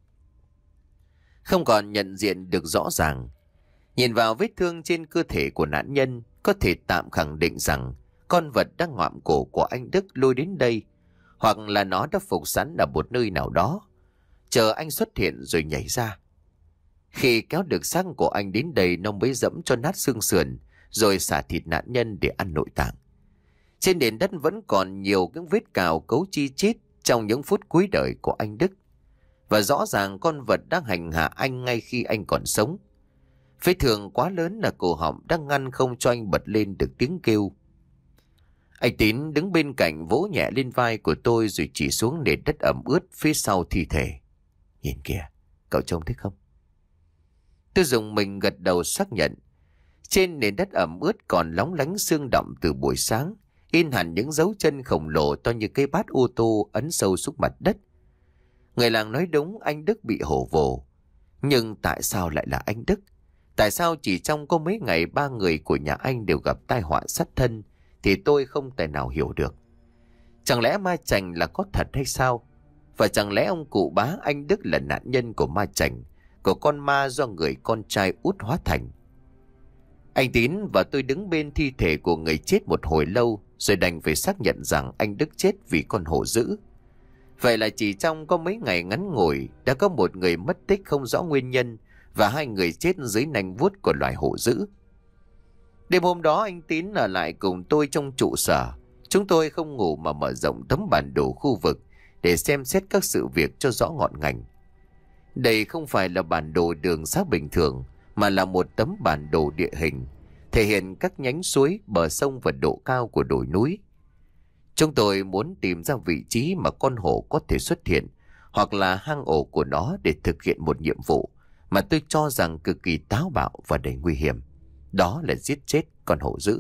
Không còn nhận diện được rõ ràng. Nhìn vào vết thương trên cơ thể của nạn nhân, có thể tạm khẳng định rằng con vật đã ngoạm cổ của anh Đức lôi đến đây, hoặc là nó đã phục sẵn ở một nơi nào đó, chờ anh xuất hiện rồi nhảy ra. Khi kéo được xác của anh đến đây, nó mới dẫm cho nát xương sườn, rồi xả thịt nạn nhân để ăn nội tạng. Trên nền đất vẫn còn nhiều những vết cào cấu chi chít trong những phút cuối đời của anh Đức. Và rõ ràng con vật đang hành hạ anh ngay khi anh còn sống. Vết thương quá lớn là cổ họng đang ngăn không cho anh bật lên được tiếng kêu. Anh Tín đứng bên cạnh vỗ nhẹ lên vai của tôi rồi chỉ xuống nền đất ẩm ướt phía sau thi thể. Nhìn kìa, cậu trông thấy không? Tôi dùng mình gật đầu xác nhận. Trên nền đất ẩm ướt còn lóng lánh sương đọng từ buổi sáng, in hẳn những dấu chân khổng lồ to như cây bát ô tô ấn sâu xuống mặt đất. Người làng nói đúng, anh Đức bị hổ vồ. Nhưng tại sao lại là anh Đức? Tại sao chỉ trong có mấy ngày ba người của nhà anh đều gặp tai họa sát thân thì tôi không thể nào hiểu được. Chẳng lẽ ma chành là có thật hay sao? Và chẳng lẽ ông cụ bá anh Đức là nạn nhân của ma chành, của con ma do người con trai út hóa thành? Anh Tín và tôi đứng bên thi thể của người chết một hồi lâu rồi đành phải xác nhận rằng anh Đức chết vì con hổ dữ. Vậy là chỉ trong có mấy ngày ngắn ngủi đã có một người mất tích không rõ nguyên nhân và hai người chết dưới nanh vuốt của loài hổ dữ. Đêm hôm đó anh Tín ở lại cùng tôi trong trụ sở. Chúng tôi không ngủ mà mở rộng tấm bản đồ khu vực để xem xét các sự việc cho rõ ngọn ngành. Đây không phải là bản đồ đường xá bình thường mà là một tấm bản đồ địa hình, thể hiện các nhánh suối, bờ sông và độ cao của đồi núi. Chúng tôi muốn tìm ra vị trí mà con hổ có thể xuất hiện hoặc là hang ổ của nó để thực hiện một nhiệm vụ mà tôi cho rằng cực kỳ táo bạo và đầy nguy hiểm. Đó là giết chết con hổ dữ.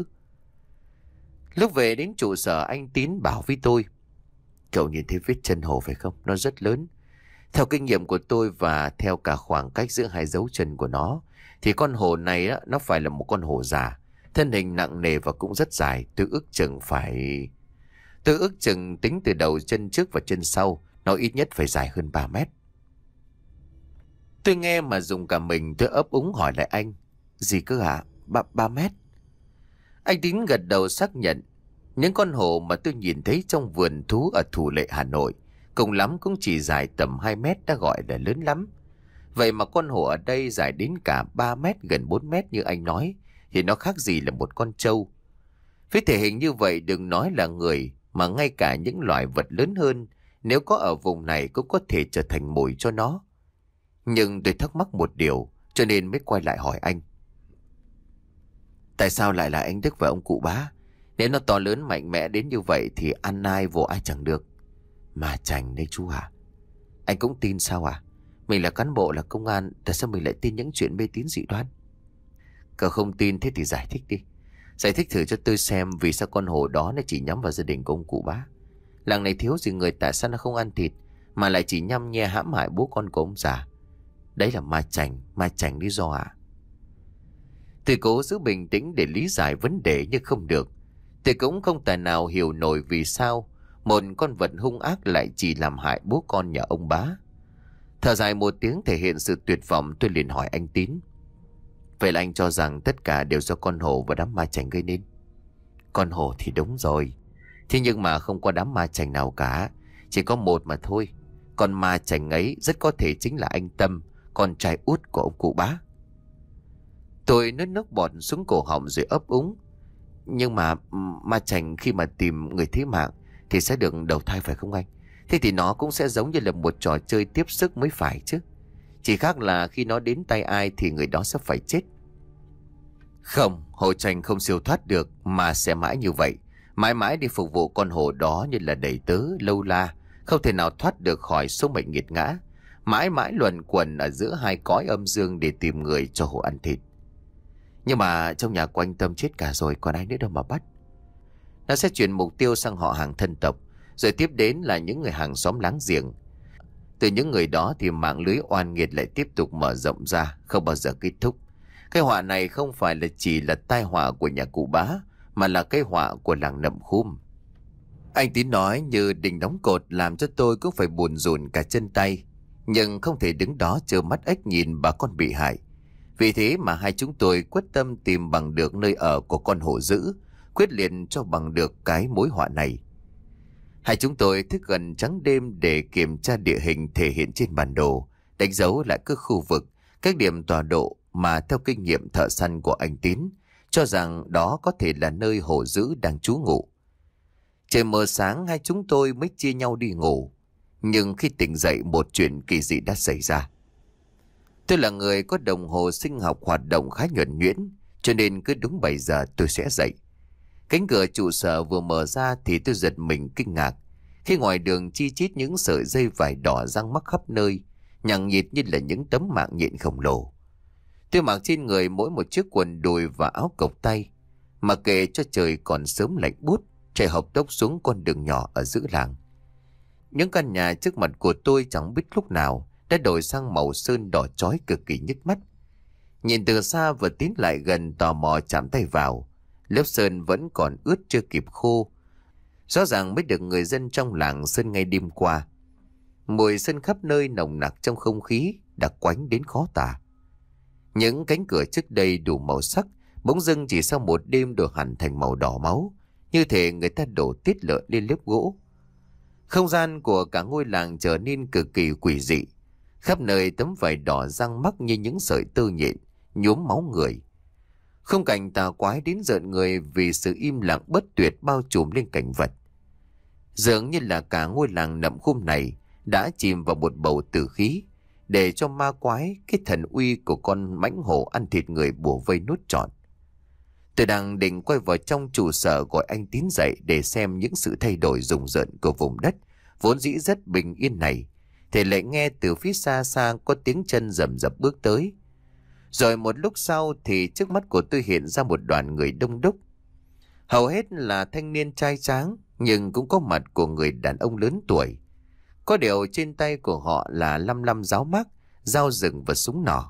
Lúc về đến trụ sở, anh Tín bảo với tôi: Cậu nhìn thấy vết chân hổ phải không? Nó rất lớn. Theo kinh nghiệm của tôi và theo cả khoảng cách giữa hai dấu chân của nó thì con hổ này á, nó phải là một con hổ già, thân hình nặng nề và cũng rất dài. Tôi ước chừng phải... Tôi ước chừng tính từ đầu chân trước và chân sau, nó ít nhất phải dài hơn ba mét. Tôi nghe mà dùng cả mình, tôi ấp úng hỏi lại anh: Gì cơ hả? Ba, ba mét? Anh Tín gật đầu xác nhận. Những con hổ mà tôi nhìn thấy trong vườn thú ở Thủ Lệ, Hà Nội, cùng lắm cũng chỉ dài tầm hai mét đã gọi là lớn lắm. Vậy mà con hổ ở đây dài đến cả ba mét, gần bốn mét như anh nói, thì nó khác gì là một con trâu. Với thể hình như vậy, đừng nói là người, mà ngay cả những loài vật lớn hơn, nếu có ở vùng này cũng có thể trở thành mồi cho nó. Nhưng tôi thắc mắc một điều, cho nên mới quay lại hỏi anh: Tại sao lại là anh Đức và ông cụ bá? Nếu nó to lớn mạnh mẽ đến như vậy thì ăn ai vô ai chẳng được. Ma chành đấy chú à? Anh cũng tin sao à? Mình là cán bộ, là công an, tại sao mình lại tin những chuyện mê tín dị đoan? Cậu không tin thế thì giải thích đi. Giải thích thử cho tôi xem vì sao con hổ đó nó chỉ nhắm vào gia đình của ông cụ bá. Làng này thiếu gì người, tại sao nó không ăn thịt mà lại chỉ nhăm nhe hãm hại bố con của ông già? Đấy là ma chành, ma chành lý do à? Tôi cố giữ bình tĩnh để lý giải vấn đề nhưng không được. Tôi cũng không tài nào hiểu nổi vì sao một con vật hung ác lại chỉ làm hại bố con nhà ông bá. Thở dài một tiếng thể hiện sự tuyệt vọng, tôi liền hỏi anh Tín: Vậy là anh cho rằng tất cả đều do con hổ và đám ma chành gây nên? Con hổ thì đúng rồi, thế nhưng mà không có đám ma chành nào cả, chỉ có một mà thôi. Con ma chành ấy rất có thể chính là anh Tâm, con trai út của ông cụ bá. Tôi nuốt nước bọt xuống cổ họng rồi ấp úng: Nhưng mà ma chành khi mà tìm người thế mạng thì sẽ được đầu thai phải không anh? Thế thì nó cũng sẽ giống như là một trò chơi tiếp sức mới phải chứ. Chỉ khác là khi nó đến tay ai thì người đó sẽ phải chết. Không, hổ chành không siêu thoát được mà sẽ mãi như vậy. Mãi mãi đi phục vụ con hổ đó như là đầy tớ, lâu la, không thể nào thoát được khỏi số mệnh nghiệt ngã. Mãi mãi luẩn quẩn ở giữa hai cõi âm dương để tìm người cho hổ ăn thịt. Nhưng mà trong nhà của anh Tâm chết cả rồi, còn ai nữa đâu mà bắt. Nó sẽ chuyển mục tiêu sang họ hàng thân tộc, rồi tiếp đến là những người hàng xóm láng giềng. Từ những người đó thì mạng lưới oan nghiệt lại tiếp tục mở rộng ra, không bao giờ kết thúc. Cái họa này không phải là chỉ là tai họa của nhà cụ Bá, mà là cái họa của làng Nậm Khum. Anh Tín nói như đình đóng cột, làm cho tôi cũng phải buồn rùn cả chân tay. Nhưng không thể đứng đó trơ mắt ếch nhìn bà con bị hại. Vì thế mà hai chúng tôi quyết tâm tìm bằng được nơi ở của con hổ dữ, quyết liệt cho bằng được cái mối họa này. Hai chúng tôi thức gần trắng đêm để kiểm tra địa hình thể hiện trên bản đồ, đánh dấu lại các khu vực, các điểm tọa độ mà theo kinh nghiệm thợ săn của anh Tín, cho rằng đó có thể là nơi hổ dữ đang trú ngụ. Trời mờ sáng, hai chúng tôi mới chia nhau đi ngủ. Nhưng khi tỉnh dậy, một chuyện kỳ dị đã xảy ra. Tôi là người có đồng hồ sinh học hoạt động khá nhuần nhuyễn, cho nên cứ đúng bảy giờ tôi sẽ dậy. Cánh cửa trụ sở vừa mở ra thì tôi giật mình kinh ngạc khi ngoài đường chi chít những sợi dây vải đỏ răng mắc khắp nơi, nhằng nhịt như là những tấm mạng nhện khổng lồ. Tôi mặc trên người mỗi một chiếc quần đùi và áo cộc tay, mặc kệ cho trời còn sớm lạnh buốt, chạy học tốc xuống con đường nhỏ ở giữa làng. Những căn nhà trước mặt của tôi chẳng biết lúc nào đã đổi sang màu sơn đỏ chói cực kỳ nhức mắt. Nhìn từ xa và tiến lại gần, tò mò chạm tay vào, lớp sơn vẫn còn ướt chưa kịp khô. Rõ ràng mới được người dân trong làng sơn ngay đêm qua. Mùi sơn khắp nơi nồng nặc trong không khí, đặc quánh đến khó tả. Những cánh cửa trước đây đủ màu sắc bỗng dưng chỉ sau một đêm đổi hẳn thành màu đỏ máu, như thể người ta đổ tiết lợn lên lớp gỗ. Không gian của cả ngôi làng trở nên cực kỳ quỷ dị. Khắp nơi tấm vải đỏ răng mắc như những sợi tơ nhện, nhuốm máu người. Khung cảnh tà quái đến rợn người vì sự im lặng bất tuyệt bao trùm lên cảnh vật. Dường như là cả ngôi làng Nậm Khum này đã chìm vào một bầu tử khí, để cho ma quái, cái thần uy của con mãnh hổ ăn thịt người bủa vây nuốt trọn. Tôi đang định quay vào trong trụ sở gọi anh Tín dậy để xem những sự thay đổi rùng rợn của vùng đất vốn dĩ rất bình yên này, thì lại nghe từ phía xa xa có tiếng chân rầm rập bước tới. Rồi một lúc sau thì trước mắt của tôi hiện ra một đoàn người đông đúc. Hầu hết là thanh niên trai tráng, nhưng cũng có mặt của người đàn ông lớn tuổi. Có điều trên tay của họ là lăm lăm giáo mác, dao rừng và súng nỏ.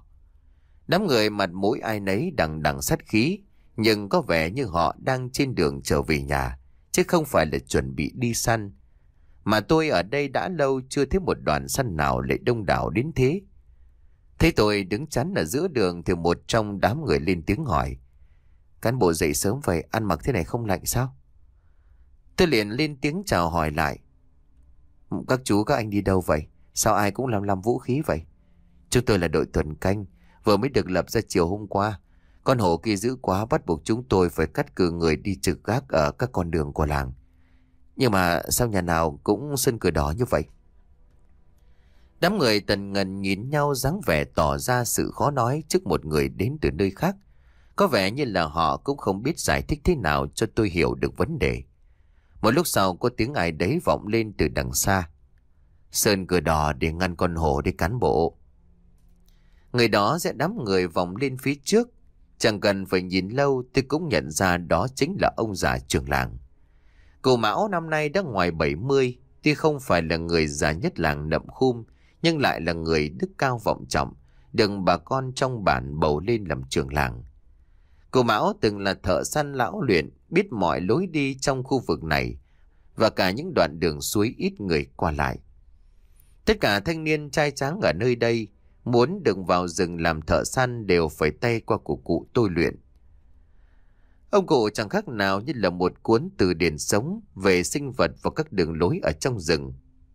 Đám người mặt mũi ai nấy đằng đằng sát khí, nhưng có vẻ như họ đang trên đường trở về nhà, chứ không phải là chuẩn bị đi săn. Mà tôi ở đây đã lâu chưa thấy một đoàn săn nào lại đông đảo đến thế. Thấy tôi đứng chắn ở giữa đường thì một trong đám người lên tiếng hỏi: "Cán bộ dậy sớm vậy, ăn mặc thế này không lạnh sao?" Tôi liền lên tiếng chào hỏi lại: "Các chú các anh đi đâu vậy? Sao ai cũng lăm lăm vũ khí vậy?" "Chúng tôi là đội tuần canh, vừa mới được lập ra chiều hôm qua. Con hổ kia dữ quá, bắt buộc chúng tôi phải cắt cử người đi trực gác ở các con đường của làng. Nhưng mà sao nhà nào cũng sơn cửa đỏ như vậy?" Đám người tần ngần nhìn nhau, dáng vẻ tỏ ra sự khó nói trước một người đến từ nơi khác. Có vẻ như là họ cũng không biết giải thích thế nào cho tôi hiểu được vấn đề. Một lúc sau có tiếng ai đấy vọng lên từ đằng xa: "Sơn cửa đỏ để ngăn con hổ đi cán bộ." Người đó sẽ đám người vòng lên phía trước. Chẳng cần phải nhìn lâu tôi cũng nhận ra đó chính là ông già trưởng làng. Cụ Mão năm nay đã ngoài bảy mươi, tuy không phải là người già nhất làng Nậm Khum, nhưng lại là người đức cao vọng trọng, được bà con trong bản bầu lên làm trưởng làng. Cụ Mão từng là thợ săn lão luyện, biết mọi lối đi trong khu vực này và cả những đoạn đường suối ít người qua lại. Tất cả thanh niên trai tráng ở nơi đây muốn được vào rừng làm thợ săn đều phải tay qua của cụ tôi luyện. Ông cụ chẳng khác nào như là một cuốn từ điển sống về sinh vật và các đường lối ở trong rừng.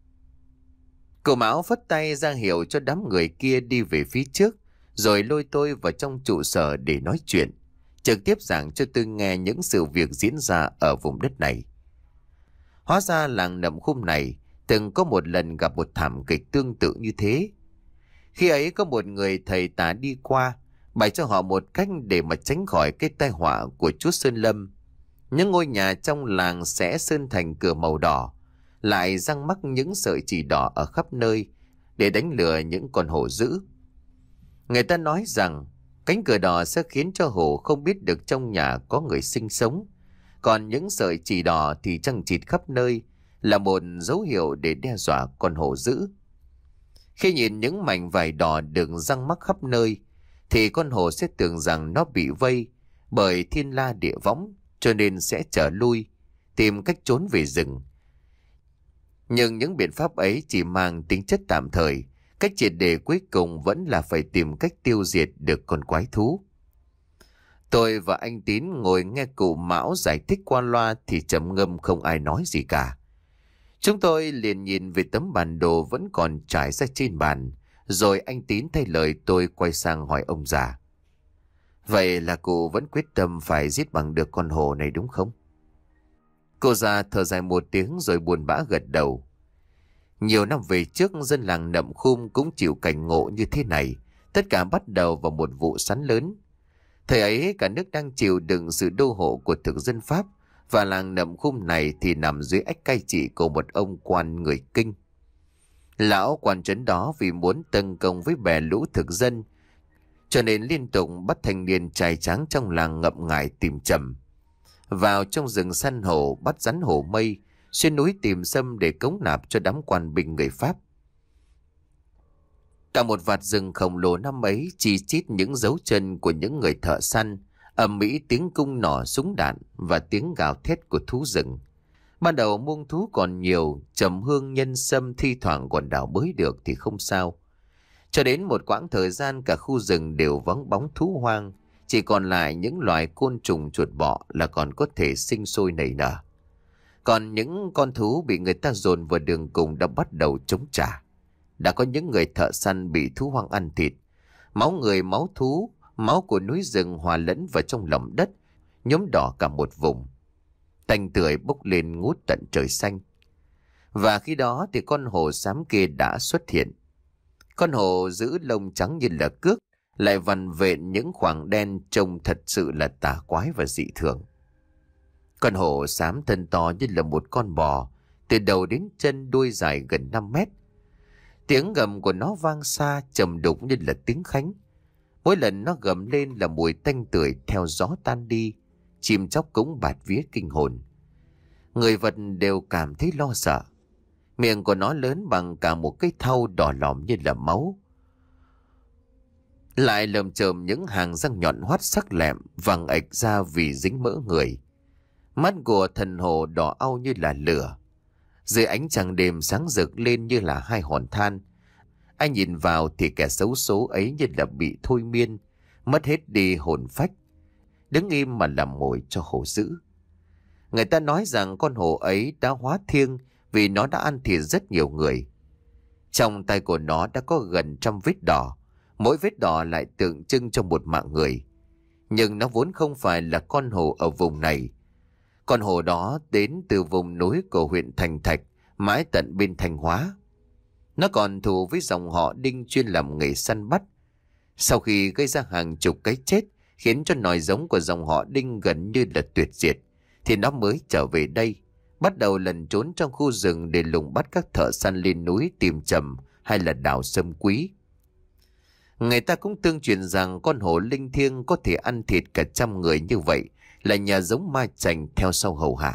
Cụ Mão phất tay ra hiệu cho đám người kia đi về phía trước, rồi lôi tôi vào trong trụ sở để nói chuyện, trực tiếp giảng cho tôi nghe những sự việc diễn ra ở vùng đất này. Hóa ra làng Nậm Khum này từng có một lần gặp một thảm kịch tương tự như thế. Khi ấy có một người thầy tà đi qua, bày cho họ một cách để mà tránh khỏi cái tai họa của chúa Sơn Lâm. Những ngôi nhà trong làng sẽ sơn thành cửa màu đỏ, lại răng mắc những sợi chỉ đỏ ở khắp nơi để đánh lừa những con hổ dữ. Người ta nói rằng cánh cửa đỏ sẽ khiến cho hổ không biết được trong nhà có người sinh sống, còn những sợi chỉ đỏ thì chằng chịt khắp nơi là một dấu hiệu để đe dọa con hổ dữ. Khi nhìn những mảnh vải đỏ được răng mắc khắp nơi, thì con hổ sẽ tưởng rằng nó bị vây bởi thiên la địa võng, cho nên sẽ trở lui, tìm cách trốn về rừng. Nhưng những biện pháp ấy chỉ mang tính chất tạm thời, cách triệt để cuối cùng vẫn là phải tìm cách tiêu diệt được con quái thú. Tôi và anh Tín ngồi nghe cụ Mão giải thích qua loa thì trầm ngâm không ai nói gì cả. Chúng tôi liền nhìn về tấm bản đồ vẫn còn trải ra trên bàn, rồi anh Tín thay lời tôi quay sang hỏi ông già. Vậy là cụ vẫn quyết tâm phải giết bằng được con hổ này đúng không? Cô già thở dài một tiếng rồi buồn bã gật đầu. Nhiều năm về trước, dân làng Nậm Khum cũng chịu cảnh ngộ như thế này. Tất cả bắt đầu vào một vụ sắn lớn. Thời ấy cả nước đang chịu đựng sự đô hộ của thực dân Pháp, và làng Nậm Khum này thì nằm dưới ách cai trị của một ông quan người Kinh. Lão quan trấn đó vì muốn tấn công với bè lũ thực dân, cho nên liên tục bắt thanh niên trai tráng trong làng ngậm ngại tìm trầm. Vào trong rừng săn hổ, bắt rắn hổ mây, xuyên núi tìm sâm để cống nạp cho đám quan binh người Pháp. Cả một vạt rừng khổng lồ năm ấy chi chít những dấu chân của những người thợ săn, ầm ĩ tiếng cung nỏ súng đạn và tiếng gào thét của thú rừng. Ban đầu muông thú còn nhiều, trầm hương nhân sâm thi thoảng còn đào bới được thì không sao. Cho đến một quãng thời gian cả khu rừng đều vắng bóng thú hoang, chỉ còn lại những loài côn trùng chuột bọ là còn có thể sinh sôi nảy nở. Còn những con thú bị người ta dồn vào đường cùng đã bắt đầu chống trả. Đã có những người thợ săn bị thú hoang ăn thịt. Máu người, máu thú, máu của núi rừng hòa lẫn vào trong lòng đất, nhuốm đỏ cả một vùng. Tanh tưởi bốc lên ngút tận trời xanh. Và khi đó thì con hổ xám kia đã xuất hiện. Con hổ giữ lông trắng như là cước, lại vằn vện những khoảng đen trông thật sự là tà quái và dị thường. Con hổ xám thân to như là một con bò, từ đầu đến chân đuôi dài gần năm mét. Tiếng gầm của nó vang xa trầm đục như là tiếng khánh. Mỗi lần nó gầm lên là mùi tanh tưởi theo gió tan đi, chim chóc cũng bạt vía kinh hồn. Người vật đều cảm thấy lo sợ. Miệng của nó lớn bằng cả một cái thau đỏ lòm như là máu, lại lởm chởm những hàng răng nhọn hoắt sắc lẹm vàng ạch ra vì dính mỡ người. Mắt của thần hổ đỏ au như là lửa. Dưới ánh trăng đêm sáng rực lên như là hai hòn than. Anh nhìn vào thì kẻ xấu số ấy như là bị thôi miên, mất hết đi hồn phách, đứng im mà làm mồi cho hổ dữ. Người ta nói rằng con hổ ấy đã hóa thiêng vì nó đã ăn thịt rất nhiều người. Trong tay của nó đã có gần trăm vết đỏ, mỗi vết đỏ lại tượng trưng cho một mạng người. Nhưng nó vốn không phải là con hổ ở vùng này. Con hổ đó đến từ vùng núi của huyện Thành Thạch, mãi tận bên Thanh Hóa. Nó còn thù với dòng họ Đinh chuyên làm nghề săn bắt. Sau khi gây ra hàng chục cái chết, khiến cho nòi giống của dòng họ Đinh gần như là tuyệt diệt, thì nó mới trở về đây, bắt đầu lẩn trốn trong khu rừng để lùng bắt các thợ săn lên núi tìm trầm hay là đào sâm quý. Người ta cũng tương truyền rằng con hổ linh thiêng có thể ăn thịt cả trăm người như vậy là nhà giống ma chành theo sau hầu hạ.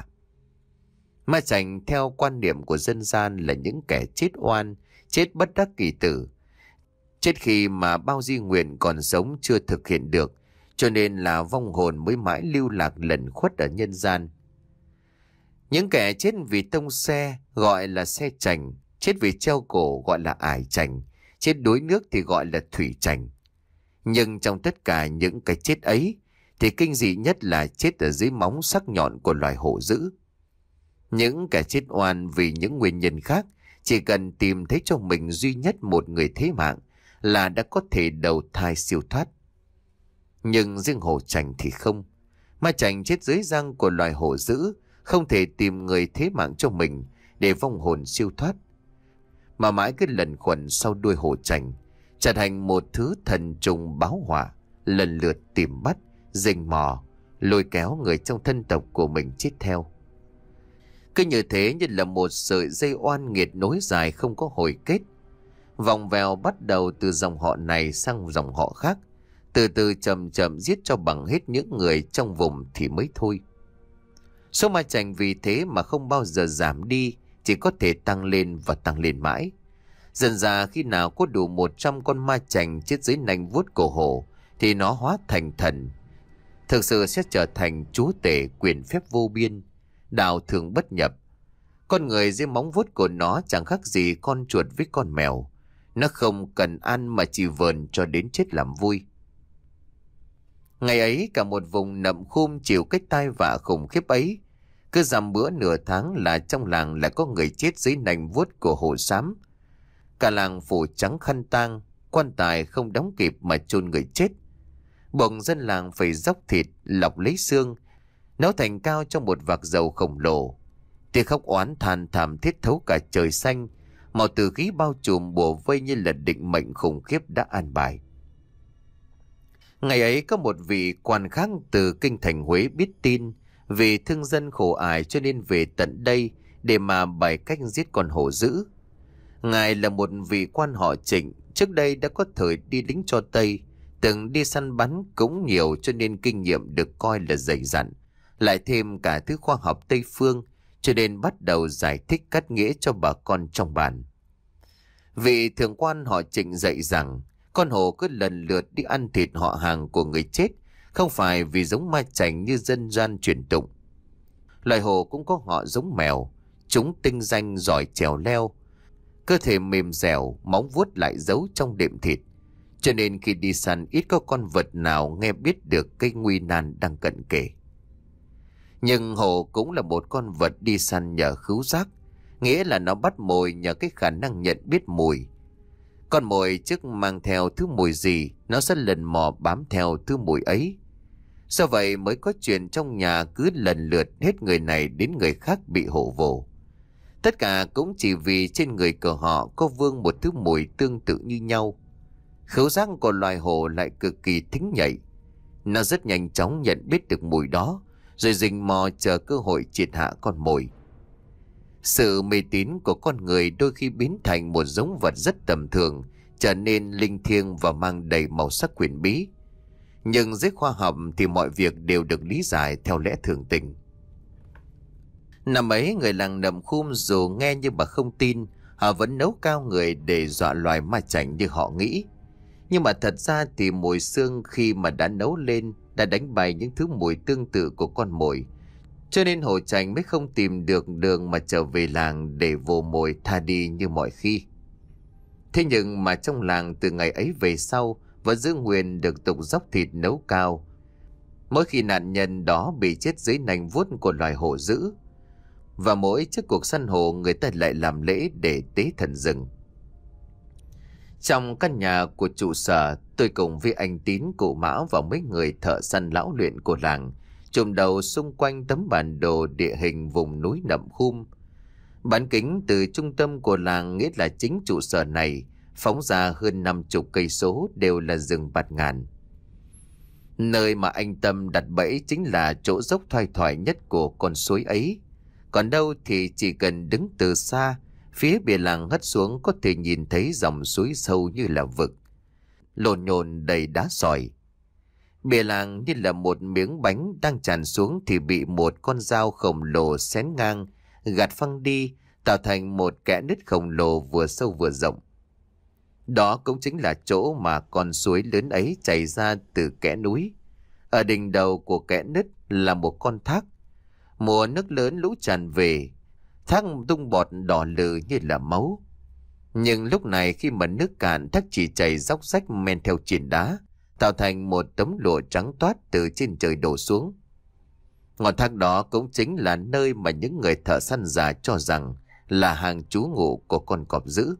Ma chành theo quan niệm của dân gian là những kẻ chết oan, chết bất đắc kỳ tử, chết khi mà bao di nguyện còn sống chưa thực hiện được, cho nên là vong hồn mới mãi lưu lạc lẩn khuất ở nhân gian. Những kẻ chết vì tông xe gọi là xe chành, chết vì treo cổ gọi là ải chành, chết đuối nước thì gọi là thủy chành. Nhưng trong tất cả những cái chết ấy thì kinh dị nhất là chết ở dưới móng sắc nhọn của loài hổ dữ. Những kẻ chết oan vì những nguyên nhân khác, chỉ cần tìm thấy cho mình duy nhất một người thế mạng là đã có thể đầu thai siêu thoát. Nhưng riêng hổ chành thì không. Ma chành chết dưới răng của loài hổ dữ, không thể tìm người thế mạng cho mình để vong hồn siêu thoát, mà mãi cứ lần khuẩn sau đuôi hổ chành, trở thành một thứ thần trùng báo hỏa, lần lượt tìm bắt, rình mò, lôi kéo người trong thân tộc của mình chết theo. Cứ như thế như là một sợi dây oan nghiệt nối dài không có hồi kết, vòng vèo bắt đầu từ dòng họ này sang dòng họ khác, từ từ chậm chậm giết cho bằng hết những người trong vùng thì mới thôi. Số ma chành vì thế mà không bao giờ giảm đi, chỉ có thể tăng lên và tăng lên mãi. Dần ra khi nào có đủ một trăm con ma chành chết dưới nanh vuốt của hổ thì nó hóa thành thần. Thực sự sẽ trở thành chúa tể quyền phép vô biên, đạo thường bất nhập. Con người dưới móng vuốt của nó chẳng khác gì con chuột với con mèo. Nó không cần ăn mà chỉ vờn cho đến chết làm vui. Ngày ấy cả một vùng Nậm Khum chịu cái tai vạ khủng khiếp ấy. Cứ dằm bữa nửa tháng là trong làng lại có người chết dưới nành vuốt của hổ xám. Cả làng phủ trắng khăn tang, quan tài không đóng kịp mà chôn người chết. Bọn dân làng phải dốc thịt, lọc lấy xương, nấu thành cao trong một vạc dầu khổng lồ. Tiếng khóc oán than thảm thiết thấu cả trời xanh, màu tử khí bao trùm bùa vây như là định mệnh khủng khiếp đã an bài. Ngày ấy có một vị quan khác từ kinh thành Huế biết tin, vì thương dân khổ ải cho nên về tận đây để mà bày cách giết con hổ dữ. Ngài là một vị quan họ Trịnh, trước đây đã có thời đi lính cho Tây, từng đi săn bắn cũng nhiều cho nên kinh nghiệm được coi là dày dặn, lại thêm cả thứ khoa học Tây phương, cho nên bắt đầu giải thích cắt nghĩa cho bà con trong bản. Vị thượng quan họ Trịnh dạy rằng con hổ cứ lần lượt đi ăn thịt họ hàng của người chết, không phải vì giống ma chành như dân gian truyền tụng. Loài hổ cũng có họ giống mèo, chúng tinh danh giỏi trèo leo, cơ thể mềm dẻo, móng vuốt lại giấu trong đệm thịt, cho nên khi đi săn ít có con vật nào nghe biết được cái nguy nan đang cận kề. Nhưng hổ cũng là một con vật đi săn nhờ khứu giác, nghĩa là nó bắt mồi nhờ cái khả năng nhận biết mùi. Con mồi trước mang theo thứ mùi gì, nó sẽ lần mò bám theo thứ mùi ấy. Do vậy mới có chuyện trong nhà cứ lần lượt hết người này đến người khác bị hổ vồ. Tất cả cũng chỉ vì trên người của họ có vương một thứ mùi tương tự như nhau. Khứu giác của loài hổ lại cực kỳ thính nhạy. Nó rất nhanh chóng nhận biết được mùi đó, rồi rình mò chờ cơ hội triệt hạ con mồi. Sự mê tín của con người đôi khi biến thành một giống vật rất tầm thường, trở nên linh thiêng và mang đầy màu sắc quyền bí. Nhưng dưới khoa học thì mọi việc đều được lý giải theo lẽ thường tình. Năm ấy người làng Nậm Khum dù nghe nhưng mà không tin, họ vẫn nấu cao người để dọa loài ma chành như họ nghĩ. Nhưng mà thật ra thì mùi xương khi mà đã nấu lên đã đánh bại những thứ mùi tương tự của con mồi. Cho nên hổ chành mới không tìm được đường mà trở về làng để vồ mồi tha đi như mọi khi. Thế nhưng mà trong làng từ ngày ấy về sau vẫn giữ nguyên được tục dốc thịt nấu cao mỗi khi nạn nhân đó bị chết dưới nành vuốt của loài hổ dữ. Và mỗi trước cuộc săn hổ người ta lại làm lễ để tế thần rừng. Trong căn nhà của trụ sở, tôi cùng với anh Tín, cụ Mão và mấy người thợ săn lão luyện của làng chùm đầu xung quanh tấm bản đồ địa hình vùng núi Nậm Khum. Bán kính từ trung tâm của làng, nghĩa là chính trụ sở này, phóng ra hơn năm chục cây số đều là rừng bạt ngàn. Nơi mà anh Tâm đặt bẫy chính là chỗ dốc thoai thoải nhất của con suối ấy. Còn đâu thì chỉ cần đứng từ xa, phía bìa làng hất xuống có thể nhìn thấy dòng suối sâu như là vực, lồn nhồn đầy đá sỏi. Bìa làng như là một miếng bánh đang tràn xuống thì bị một con dao khổng lồ xén ngang, gạt phăng đi, tạo thành một kẽ nứt khổng lồ vừa sâu vừa rộng. Đó cũng chính là chỗ mà con suối lớn ấy chảy ra từ kẽ núi. Ở đỉnh đầu của kẽ nứt là một con thác. Mùa nước lớn lũ tràn về, thác tung bọt đỏ lừ như là máu. Nhưng lúc này khi mà nước cạn, thác chỉ chảy róc rách men theo triền đá, tạo thành một tấm lụa trắng toát từ trên trời đổ xuống. Ngọn thác đó cũng chính là nơi mà những người thợ săn già cho rằng là hàng trú ngụ của con cọp dữ.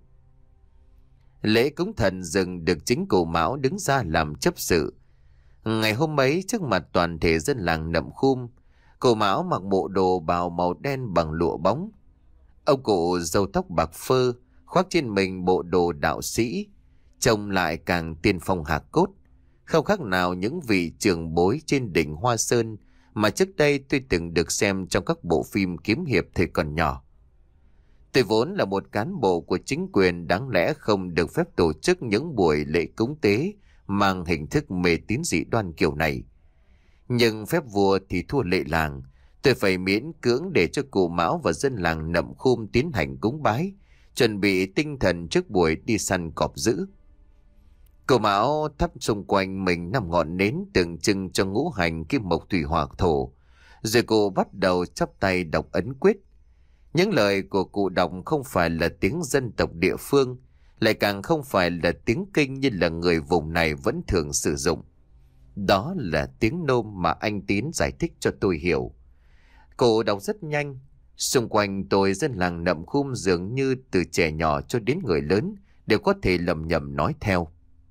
Lễ cúng thần rừng được chính cụ Mão đứng ra làm chấp sự. Ngày hôm ấy trước mặt toàn thể dân làng Nậm Khum, cụ Mão mặc bộ đồ bào màu đen bằng lụa bóng. Ông cụ râu tóc bạc phơ, khoác trên mình bộ đồ đạo sĩ, trông lại càng tiên phong hạc cốt, không khác nào những vị trưởng bối trên đỉnh Hoa Sơn mà trước đây tôi từng được xem trong các bộ phim kiếm hiệp thời còn nhỏ. Tôi vốn là một cán bộ của chính quyền, đáng lẽ không được phép tổ chức những buổi lễ cúng tế mang hình thức mê tín dị đoan kiểu này. Nhưng phép vua thì thua lệ làng, tôi phải miễn cưỡng để cho cụ Mão và dân làng Nậm Khum tiến hành cúng bái, chuẩn bị tinh thần trước buổi đi săn cọp dữ. Cậu Mão thắp xung quanh mình năm ngọn nến tượng trưng cho ngũ hành kim mộc thủy hỏa thổ, rồi cô bắt đầu chắp tay đọc ấn quyết. Những lời của cụ đọc không phải là tiếng dân tộc địa phương, lại càng không phải là tiếng kinh như là người vùng này vẫn thường sử dụng. Đó là tiếng nôm mà anh Tín giải thích cho tôi hiểu. Cụ đọc rất nhanh, xung quanh tôi dân làng Nậm Khum dường như từ trẻ nhỏ cho đến người lớn đều có thể lầm nhầm nói theo.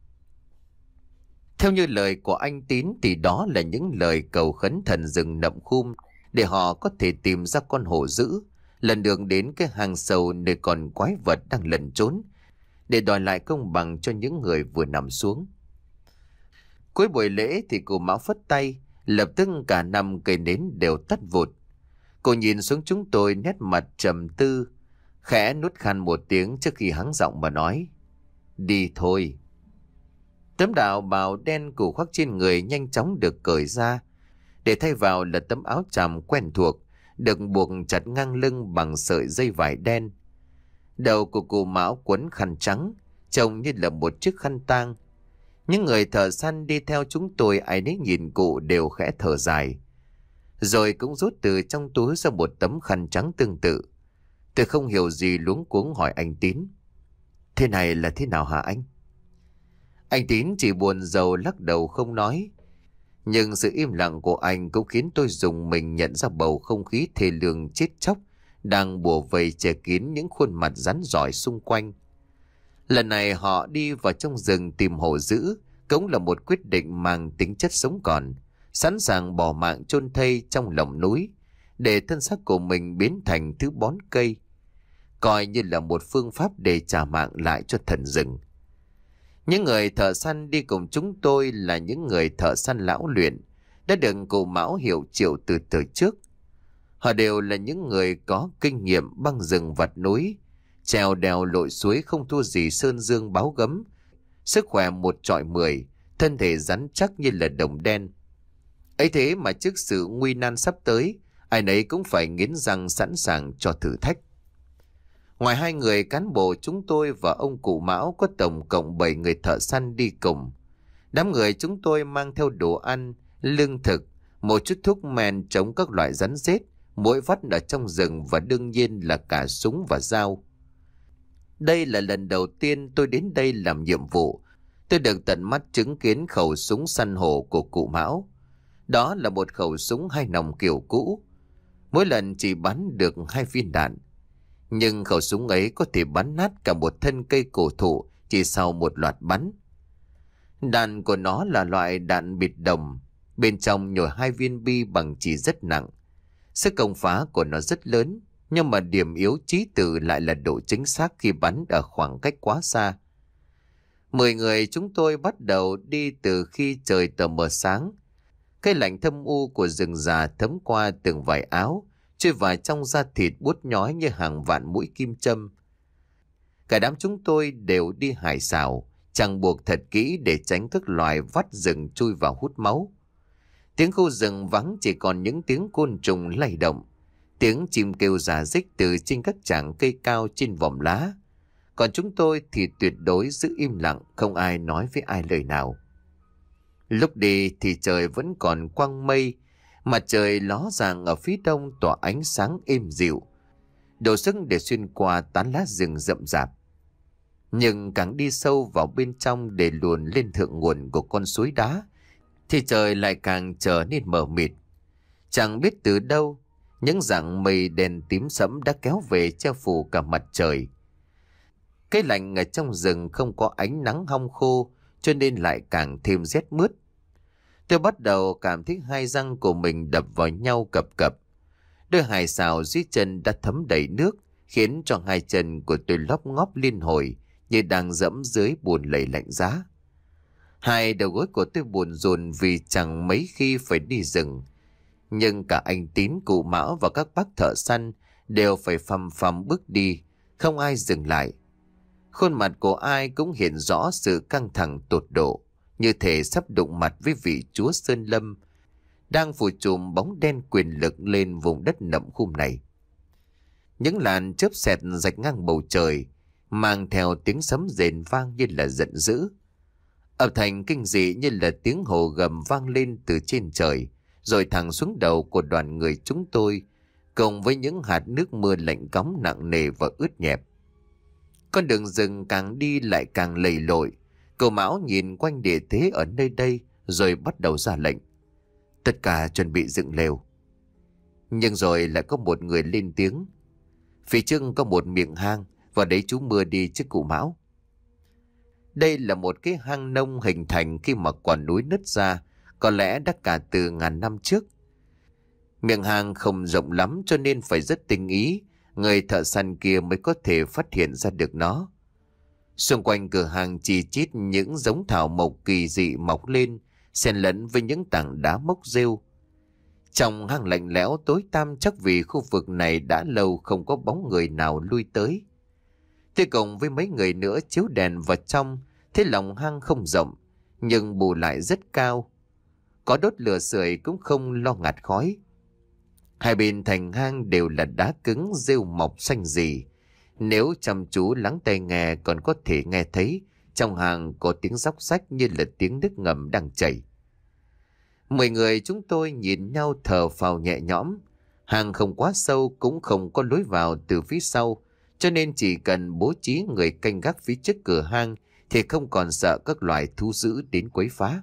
Theo như lời của anh Tín thì đó là những lời cầu khấn thần rừng Nậm Khum để họ có thể tìm ra con hổ dữ, lần đường đến cái hang sâu nơi còn quái vật đang lẩn trốn, để đòi lại công bằng cho những người vừa nằm xuống. Cuối buổi lễ thì cụ Mão phất tay, lập tức cả năm cây nến đều tắt vụt. Cô nhìn xuống chúng tôi nét mặt trầm tư, khẽ nuốt khan một tiếng trước khi hắng giọng mà nói: "Đi thôi." Tấm đạo bào đen cụ khoác trên người nhanh chóng được cởi ra, để thay vào là tấm áo tràm quen thuộc, được buộc chặt ngang lưng bằng sợi dây vải đen. Đầu của cụ Mão quấn khăn trắng, trông như là một chiếc khăn tang. Những người thợ săn đi theo chúng tôi ai nấy nhìn cụ đều khẽ thở dài, rồi cũng rút từ trong túi ra một tấm khăn trắng tương tự. Tôi không hiểu gì luống cuống hỏi anh Tín: "Thế này là thế nào hả anh?" Anh Tín chỉ buồn rầu lắc đầu không nói. Nhưng sự im lặng của anh cũng khiến tôi rùng mình nhận ra bầu không khí thê lương chết chóc đang bủa vây che kín những khuôn mặt rắn rỏi xung quanh. Lần này họ đi vào trong rừng tìm hổ dữ cũng là một quyết định mang tính chất sống còn, sẵn sàng bỏ mạng chôn thây trong lòng núi để thân xác của mình biến thành thứ bón cây, coi như là một phương pháp để trả mạng lại cho thần rừng. Những người thợ săn đi cùng chúng tôi là những người thợ săn lão luyện, đã được cụ Mão hiệu triệu từ từ trước. Họ đều là những người có kinh nghiệm băng rừng vặt núi, trèo đèo lội suối không thua gì sơn dương báo gấm, sức khỏe một trọi mười, thân thể rắn chắc như là đồng đen. Ấy thế mà trước sự nguy nan sắp tới, ai nấy cũng phải nghiến răng sẵn sàng cho thử thách. Ngoài hai người cán bộ chúng tôi và ông cụ Mão có tổng cộng bảy người thợ săn đi cùng. Đám người chúng tôi mang theo đồ ăn, lương thực, một chút thuốc men chống các loại rắn rết, muỗi vắt ở trong rừng và đương nhiên là cả súng và dao. Đây là lần đầu tiên tôi đến đây làm nhiệm vụ. Tôi được tận mắt chứng kiến khẩu súng săn hổ của cụ Mão. Đó là một khẩu súng hai nòng kiểu cũ, mỗi lần chỉ bắn được hai viên đạn. Nhưng khẩu súng ấy có thể bắn nát cả một thân cây cổ thụ chỉ sau một loạt bắn. Đạn của nó là loại đạn bịt đồng, bên trong nhồi hai viên bi bằng chì rất nặng. Sức công phá của nó rất lớn, nhưng mà điểm yếu chí tử lại là độ chính xác khi bắn ở khoảng cách quá xa. Mười người chúng tôi bắt đầu đi từ khi trời tờ mờ sáng. Cái lạnh thâm u của rừng già thấm qua từng vải áo, chui vào trong da thịt buốt nhói như hàng vạn mũi kim châm. Cả đám chúng tôi đều đi hải xảo, chẳng buộc thật kỹ để tránh các loài vắt rừng chui vào hút máu. Tiếng khu rừng vắng chỉ còn những tiếng côn trùng lay động, tiếng chim kêu rả rích từ trên các trảng cây cao trên vòm lá. Còn chúng tôi thì tuyệt đối giữ im lặng, không ai nói với ai lời nào. Lúc đi thì trời vẫn còn quang mây, mặt trời ló dạng ở phía đông tỏa ánh sáng êm dịu, đủ sức để xuyên qua tán lá rừng rậm rạp. Nhưng càng đi sâu vào bên trong để luồn lên thượng nguồn của con suối đá, thì trời lại càng trở nên mờ mịt. Chẳng biết từ đâu, những dặng mây đen tím sẫm đã kéo về che phủ cả mặt trời. Cái lạnh ở trong rừng không có ánh nắng hong khô, cho nên lại càng thêm rét mướt. Tôi bắt đầu cảm thấy hai răng của mình đập vào nhau cập cập. Đôi hài xào dưới chân đã thấm đầy nước, khiến cho hai chân của tôi lóp ngóp liên hồi như đang dẫm dưới bùn lầy lạnh giá. Hai đầu gối của tôi buồn rùn vì chẳng mấy khi phải đi rừng. Nhưng cả anh Tín, cụ Mão và các bác thợ săn đều phải phầm phầm bước đi, không ai dừng lại. Khuôn mặt của ai cũng hiện rõ sự căng thẳng tột độ, như thể sắp đụng mặt với vị chúa Sơn Lâm, đang phủ trùm bóng đen quyền lực lên vùng đất Nậm Khum này. Những làn chớp xẹt rạch ngang bầu trời, mang theo tiếng sấm rền vang như là giận dữ. Âm thanh kinh dị như là tiếng hồ gầm vang lên từ trên trời, rồi thẳng xuống đầu của đoàn người chúng tôi, cùng với những hạt nước mưa lạnh cóng nặng nề và ướt nhẹp. Con đường rừng càng đi lại càng lầy lội. Cậu Mão nhìn quanh địa thế ở nơi đây rồi bắt đầu ra lệnh: tất cả chuẩn bị dựng lều. Nhưng rồi lại có một người lên tiếng: phía trước có một miệng hang, và đấy chú Mưa đi trước cụ Mão. Đây là một cái hang nông hình thành khi mà quả núi nứt ra, có lẽ đã cả từ ngàn năm trước. Miệng hang không rộng lắm cho nên phải rất tinh ý, người thợ săn kia mới có thể phát hiện ra được nó. Xung quanh cửa hàng chi chít những giống thảo mộc kỳ dị mọc lên, xen lẫn với những tảng đá mốc rêu. Trong hang lạnh lẽo tối tăm, chắc vì khu vực này đã lâu không có bóng người nào lui tới. Thế cùng với mấy người nữa chiếu đèn vào trong, thế lòng hang không rộng, nhưng bù lại rất cao. Có đốt lửa sưởi cũng không lo ngạt khói. Hai bên thành hang đều là đá cứng rêu mọc xanh rì. Nếu chăm chú lắng tai nghe còn có thể nghe thấy trong hang có tiếng róc rách như là tiếng nước ngầm đang chảy. Mười người chúng tôi nhìn nhau thở phào nhẹ nhõm. Hang không quá sâu, cũng không có lối vào từ phía sau, cho nên chỉ cần bố trí người canh gác phía trước cửa hang thì không còn sợ các loài thú dữ đến quấy phá.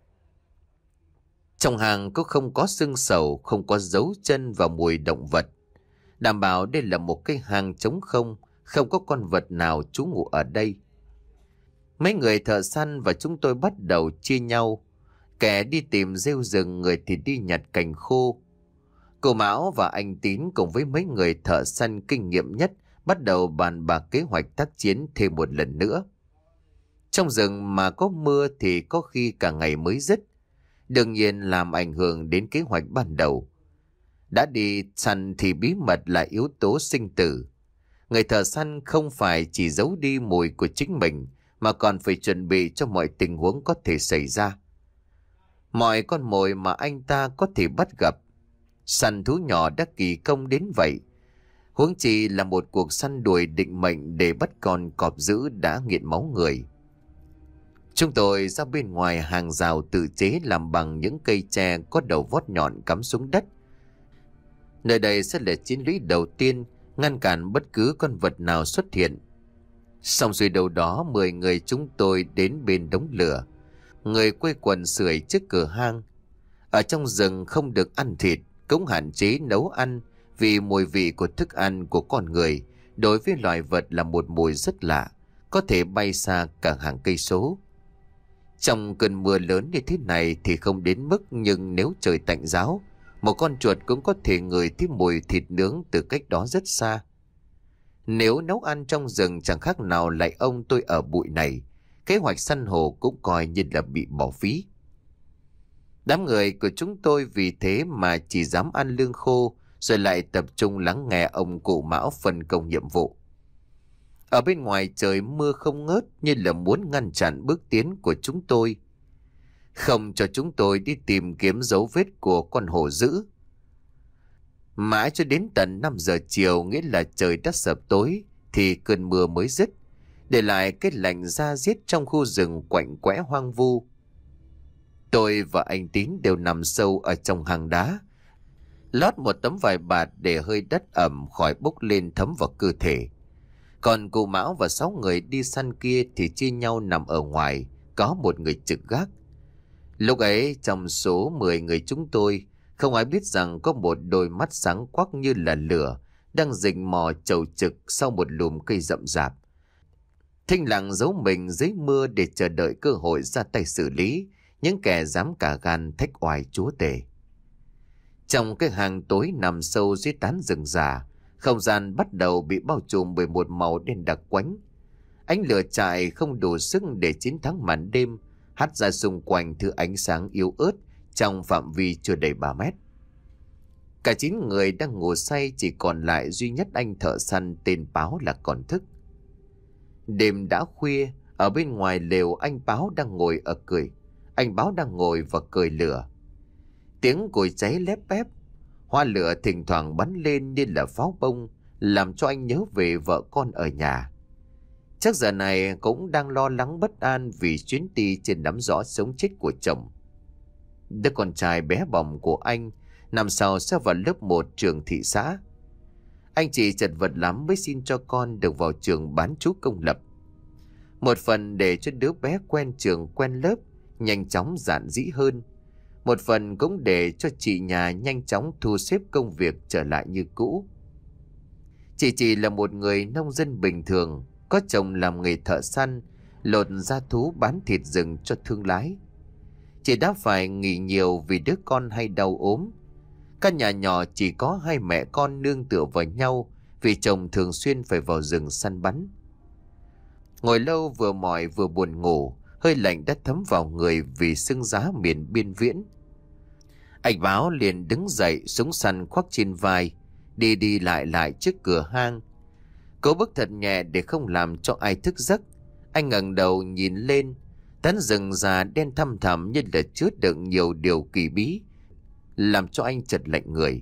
Trong hang cũng không có xương sầu, không có dấu chân và mùi động vật, đảm bảo đây là một cái hang trống không, không có con vật nào trú ngụ ở đây. Mấy người thợ săn và chúng tôi bắt đầu chia nhau, kẻ đi tìm rêu rừng, người thì đi nhặt cành khô. Cô Mão và anh Tín cùng với mấy người thợ săn kinh nghiệm nhất bắt đầu bàn bạc kế hoạch tác chiến thêm một lần nữa. Trong rừng mà có mưa thì có khi cả ngày mới dứt, đương nhiên làm ảnh hưởng đến kế hoạch ban đầu. Đã đi săn thì bí mật là yếu tố sinh tử. Người thợ săn không phải chỉ giấu đi mùi của chính mình, mà còn phải chuẩn bị cho mọi tình huống có thể xảy ra. Mọi con mồi mà anh ta có thể bắt gặp. Săn thú nhỏ đã kỳ công đến vậy, huống chi là một cuộc săn đuổi định mệnh để bắt con cọp dữ đã nghiện máu người. Chúng tôi ra bên ngoài hàng rào tự chế làm bằng những cây tre có đầu vót nhọn cắm xuống đất. Nơi đây sẽ là chiến lũy đầu tiên, ngăn cản bất cứ con vật nào xuất hiện. Xong rồi đâu đó mười người chúng tôi đến bên đống lửa, người quây quần sưởi trước cửa hang. Ở trong rừng không được ăn thịt, cũng hạn chế nấu ăn, vì mùi vị của thức ăn của con người đối với loài vật là một mùi rất lạ, có thể bay xa cả hàng cây số. Trong cơn mưa lớn như thế này thì không đến mức, nhưng nếu trời tạnh ráo, một con chuột cũng có thể ngửi thấy mùi thịt nướng từ cách đó rất xa. Nếu nấu ăn trong rừng chẳng khác nào lại ông tôi ở bụi này, kế hoạch săn hổ cũng coi như là bị bỏ phí. Đám người của chúng tôi vì thế mà chỉ dám ăn lương khô, rồi lại tập trung lắng nghe ông cụ Mão phân công nhiệm vụ. Ở bên ngoài trời mưa không ngớt, như là muốn ngăn chặn bước tiến của chúng tôi, không cho chúng tôi đi tìm kiếm dấu vết của con hổ dữ. Mãi cho đến tận năm giờ chiều, nghĩa là trời đã sập tối, thì cơn mưa mới dứt, để lại cái lạnh da diết trong khu rừng quạnh quẽ hoang vu. Tôi và anh Tín đều nằm sâu ở trong hang đá, lót một tấm vải bạt để hơi đất ẩm khỏi bốc lên thấm vào cơ thể. Còn cụ Mão và sáu người đi săn kia thì chia nhau nằm ở ngoài, có một người trực gác. Lúc ấy trong số mười người chúng tôi, không ai biết rằng có một đôi mắt sáng quắc như là lửa đang rình mò chầu trực sau một lùm cây rậm rạp. Thinh lặng giấu mình dưới mưa để chờ đợi cơ hội ra tay xử lý những kẻ dám cả gan thách oai chúa tể. Trong cái hang tối nằm sâu dưới tán rừng già, không gian bắt đầu bị bao trùm bởi một màu đen đặc quánh. Ánh lửa trại không đủ sức để chiến thắng màn đêm, hắt ra xung quanh thứ ánh sáng yếu ớt trong phạm vi chưa đầy ba mét. Cả chín người đang ngủ say, chỉ còn lại duy nhất anh thợ săn tên Báo là còn thức. Đêm đã khuya, ở bên ngoài lều anh Báo đang ngồi ở cười. Anh Báo đang ngồi và cười lửa. Tiếng củi cháy lép bép, hoa lửa thỉnh thoảng bắn lên như là pháo bông, làm cho anh nhớ về vợ con ở nhà. Chắc giờ này cũng đang lo lắng bất an vì chuyến đi trên nắm rõ sống chết của chồng. Đứa con trai bé bỏng của anh năm sau sẽ vào lớp một trường thị xã. Anh chị chật vật lắm mới xin cho con được vào trường bán trú công lập. Một phần để cho đứa bé quen trường quen lớp, nhanh chóng giản dĩ hơn. Một phần cũng để cho chị nhà nhanh chóng thu xếp công việc trở lại như cũ. Chị chỉ là một người nông dân bình thường, có chồng làm nghề thợ săn, lột da thú bán thịt rừng cho thương lái. Chị đã phải nghỉ nhiều vì đứa con hay đau ốm. Căn nhà nhỏ chỉ có hai mẹ con nương tựa vào nhau vì chồng thường xuyên phải vào rừng săn bắn. Ngồi lâu vừa mỏi vừa buồn ngủ, hơi lạnh đã thấm vào người vì sương giá miền biên viễn. Anh Báo liền đứng dậy, súng săn khoác trên vai, đi đi lại lại trước cửa hang. Cố bước thật nhẹ để không làm cho ai thức giấc. Anh ngẩng đầu nhìn lên, tán rừng già đen thăm thẳm như là chứa đựng nhiều điều kỳ bí, làm cho anh chợt lạnh người.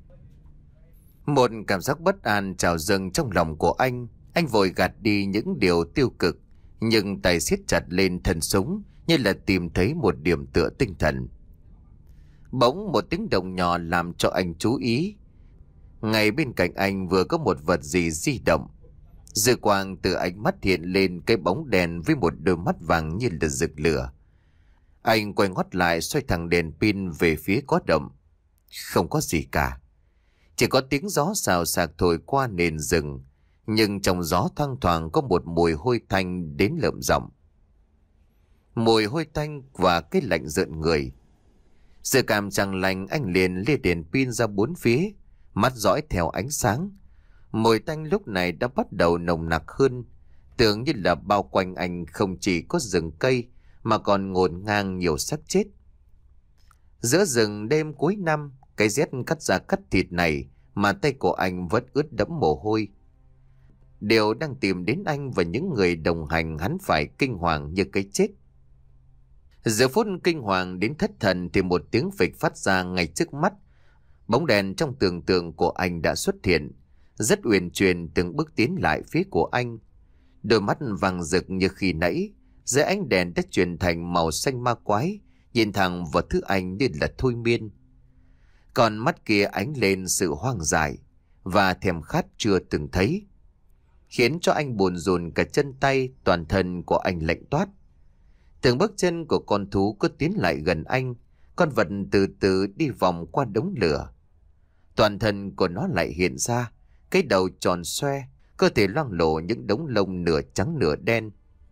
Một cảm giác bất an trào dâng trong lòng của anh. Anh vội gạt đi những điều tiêu cực, nhưng tay siết chặt lên thân súng như là tìm thấy một điểm tựa tinh thần. Bỗng một tiếng động nhỏ làm cho anh chú ý. Ngay bên cạnh anh vừa có một vật gì di động. Dư quang từ ánh mắt hiện lên cái bóng đèn với một đôi mắt vàng như là rực lửa. Anh quay ngoắt lại, xoay thẳng đèn pin về phía có động. Không có gì cả. Chỉ có tiếng gió xào xạc thổi qua nền rừng, nhưng trong gió thoang thoảng có một mùi hôi tanh đến lợm giọng. Mùi hôi tanh và cái lạnh rợn người. Sự cảm chẳng lành, anh liền lia đèn pin ra bốn phía, mắt dõi theo ánh sáng. Mùi tanh lúc này đã bắt đầu nồng nặc hơn, tưởng như là bao quanh anh không chỉ có rừng cây mà còn ngổn ngang nhiều xác chết. Giữa rừng đêm cuối năm, cái rét cắt da cắt thịt này mà tay của anh vẫn ướt đẫm mồ hôi. Điều đang tìm đến anh và những người đồng hành hắn phải kinh hoàng như cái chết. Giờ phút kinh hoàng đến thất thần thì một tiếng phịch phát ra ngay trước mắt. Bóng đèn trong tưởng tượng của anh đã xuất hiện, rất uyển chuyển từng bước tiến lại phía của anh. Đôi mắt vàng rực như khi nãy, dưới ánh đèn đã chuyển thành màu xanh ma quái, nhìn thẳng vào thứ anh như là thôi miên. Còn mắt kia ánh lên sự hoang dại và thèm khát chưa từng thấy, khiến cho anh buồn rùn cả chân tay, toàn thân của anh lạnh toát. Từng bước chân của con thú cứ tiến lại gần anh, con vật từ từ đi vòng qua đống lửa. Toàn thân của nó lại hiện ra, cái đầu tròn xoe, cơ thể loang lổ những đống lông nửa trắng nửa đen.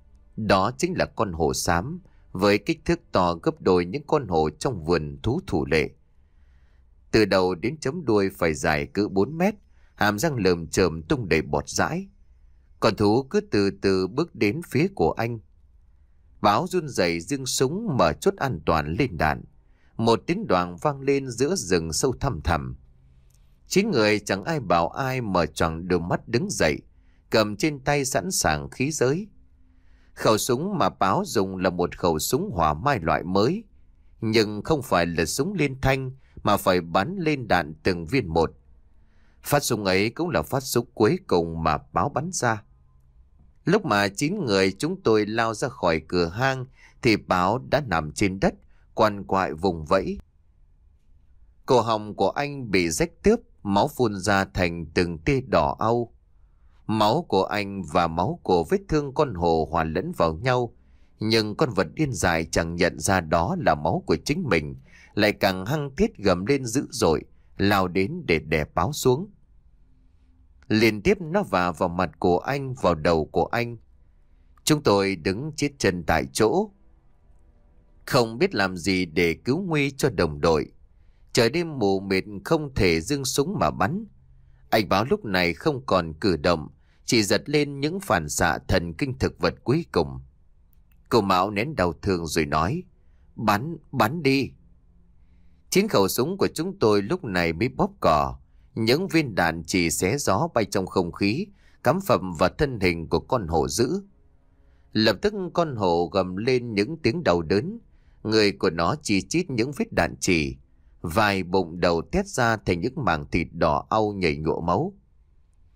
Đó chính là con hổ xám, với kích thước to gấp đôi những con hổ trong vườn thú thủ lệ. Từ đầu đến chấm đuôi phải dài cỡ bốn mét, hàm răng lởm chởm tung đầy bọt dãi. Con thú cứ từ từ bước đến phía của anh. Báo run rẩy giương súng mở chốt an toàn lên đạn. Một tiếng đoàng vang lên giữa rừng sâu thăm thẳm. Chín người chẳng ai bảo ai mở choàng đôi mắt đứng dậy, cầm trên tay sẵn sàng khí giới. Khẩu súng mà Báo dùng là một khẩu súng hỏa mai loại mới, nhưng không phải là súng liên thanh mà phải bắn lên đạn từng viên một. Phát súng ấy cũng là phát súng cuối cùng mà Báo bắn ra. Lúc mà chín người chúng tôi lao ra khỏi cửa hang thì Báo đã nằm trên đất, quằn quại vùng vẫy. Cổ họng của anh bị rách tướp, máu phun ra thành từng tia đỏ au. Máu của anh và máu của vết thương con hổ hòa lẫn vào nhau, nhưng con vật điên dại chẳng nhận ra đó là máu của chính mình, lại càng hăng thiết gầm lên dữ dội, lao đến để đè Báo xuống. Liên tiếp nó vả vào mặt của anh, vào đầu của anh. Chúng tôi đứng chết chân tại chỗ, không biết làm gì để cứu nguy cho đồng đội. Trời đêm mù mịt không thể giương súng mà bắn. Anh Báo lúc này không còn cử động, chỉ giật lên những phản xạ thần kinh thực vật cuối cùng. Cô Mão nén đau thương rồi nói: Bắn, bắn đi. Chín khẩu súng của chúng tôi lúc này mới bóp cò. Những viên đạn chỉ xé gió bay trong không khí, cắm phập vào thân hình của con hổ dữ. Lập tức con hổ gầm lên những tiếng đau đớn. Người của nó chỉ chít những vết đạn chỉ, vai bụng đầu tét ra thành những mảng thịt đỏ au nhảy nhụa máu.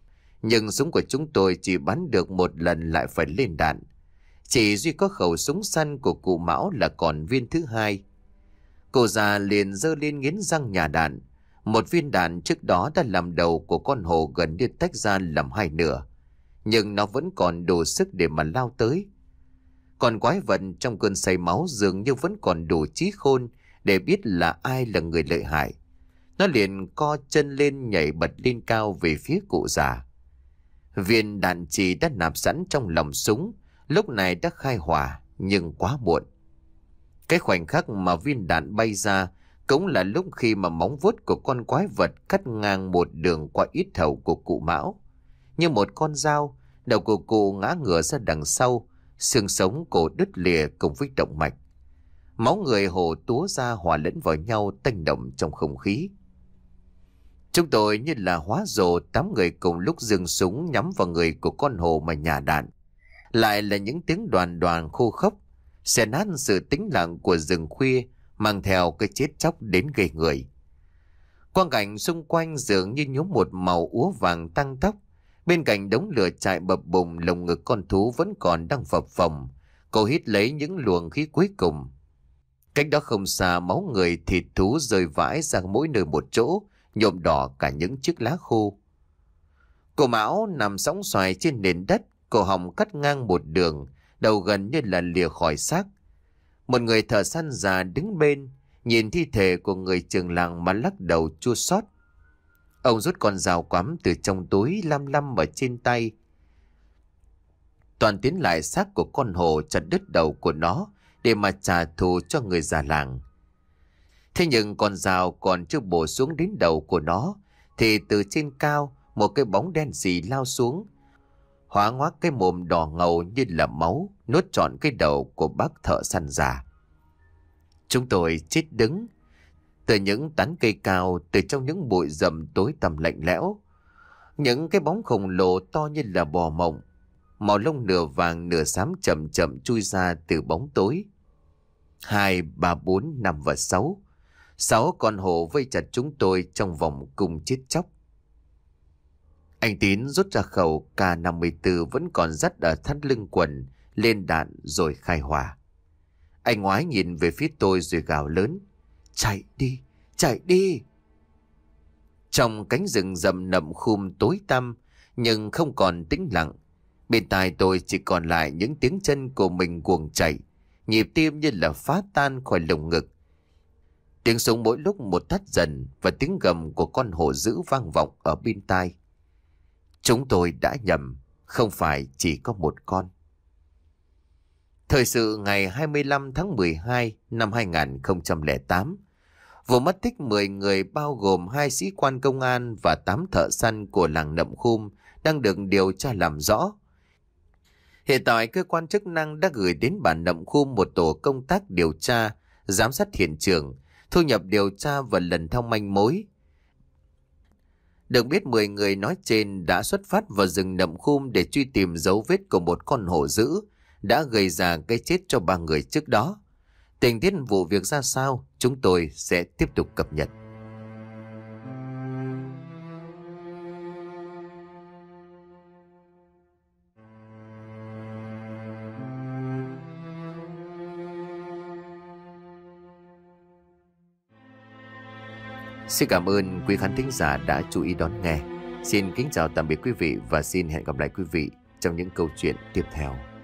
Nhưng súng của chúng tôi chỉ bắn được một lần lại phải lên đạn. Chỉ duy có khẩu súng săn của cụ Mão là còn viên thứ hai. Cô già liền giơ lên nghiến răng nhả đạn. Một viên đạn trước đó đã làm đầu của con hổ gần như tách ra làm hai nửa, nhưng nó vẫn còn đủ sức để mà lao tới. Còn quái vật trong cơn say máu dường như vẫn còn đủ trí khôn để biết là ai là người lợi hại. Nó liền co chân lên nhảy bật lên cao về phía cụ già. Viên đạn chì đã nạp sẵn trong lòng súng lúc này đã khai hỏa, nhưng quá muộn. Cái khoảnh khắc mà viên đạn bay ra cũng là lúc khi mà móng vuốt của con quái vật cắt ngang một đường qua yết hầu của cụ Mão. Như một con dao, đầu của cụ ngã ngửa ra đằng sau, xương sống cổ đứt lìa cùng với động mạch. Máu người hổ túa ra hòa lẫn vào nhau tanh động trong không khí. Chúng tôi như là hóa rồ, tám người cùng lúc giương súng nhắm vào người của con hổ mà nhả đạn. Lại là những tiếng đoàn đoàn khô khốc, xé nát sự tĩnh lặng của rừng khuya, mang theo cái chết chóc đến ghê người. Quang cảnh xung quanh dường như nhuốm một màu úa vàng tăng tóc. Bên cạnh đống lửa chạy bập bùng, lồng ngực con thú vẫn còn đang phập phồng. Cô hít lấy những luồng khí cuối cùng. Cách đó không xa, máu người thịt thú rơi vãi ra mỗi nơi một chỗ, nhuộm đỏ cả những chiếc lá khô. Cô Mão nằm sóng xoài trên nền đất, cổ họng cắt ngang một đường, đầu gần như là lìa khỏi xác. Một người thợ săn già đứng bên, nhìn thi thể của người trường làng mà lắc đầu chua xót. Ông rút con dao quắm từ trong túi lăm lăm ở trên tay. Toàn tiến lại xác của con hổ, chặt đứt đầu của nó để mà trả thù cho người già làng. Thế nhưng con dao còn chưa bổ xuống đến đầu của nó, thì từ trên cao một cái bóng đen xì lao xuống, hóa ngoác cái mồm đỏ ngầu như là máu, nuốt trọn cái đầu của bác thợ săn già. Chúng tôi chết đứng từ những tán cây cao, từ trong những bụi rậm tối tăm lạnh lẽo. Những cái bóng khổng lồ to như là bò mộng, màu lông nửa vàng nửa xám chậm chậm chui ra từ bóng tối. Hai, ba, bốn, năm và sáu. Sáu con hổ vây chặt chúng tôi trong vòng cung chết chóc. Anh Tín rút ra khẩu K năm mươi tư vẫn còn dắt ở thắt lưng quần, lên đạn rồi khai hỏa. Anh ngoái nhìn về phía tôi rồi gào lớn: "Chạy đi, chạy đi!" Trong cánh rừng rậm nậm khum tối tăm nhưng không còn tĩnh lặng, bên tai tôi chỉ còn lại những tiếng chân của mình cuồng chạy, nhịp tim như là phá tan khỏi lồng ngực. Tiếng súng mỗi lúc một thắt dần và tiếng gầm của con hổ dữ vang vọng ở bên tai. Chúng tôi đã nhầm, không phải chỉ có một con. Thời sự ngày hai mươi lăm tháng mười hai năm hai nghìn không trăm lẻ tám, vụ mất tích mười người bao gồm hai sĩ quan công an và tám thợ săn của làng Nậm Khum đang được điều tra làm rõ. Hiện tại cơ quan chức năng đã gửi đến bản Nậm Khum một tổ công tác điều tra, giám sát hiện trường, thu nhập điều tra và lần theo manh mối. Được biết mười người nói trên đã xuất phát vào rừng Nậm Khum để truy tìm dấu vết của một con hổ dữ đã gây ra cái chết cho ba người trước đó. Tình tiết vụ việc ra sao, chúng tôi sẽ tiếp tục cập nhật. Xin cảm ơn quý khán thính giả đã chú ý đón nghe. Xin kính chào tạm biệt quý vị và xin hẹn gặp lại quý vị trong những câu chuyện tiếp theo.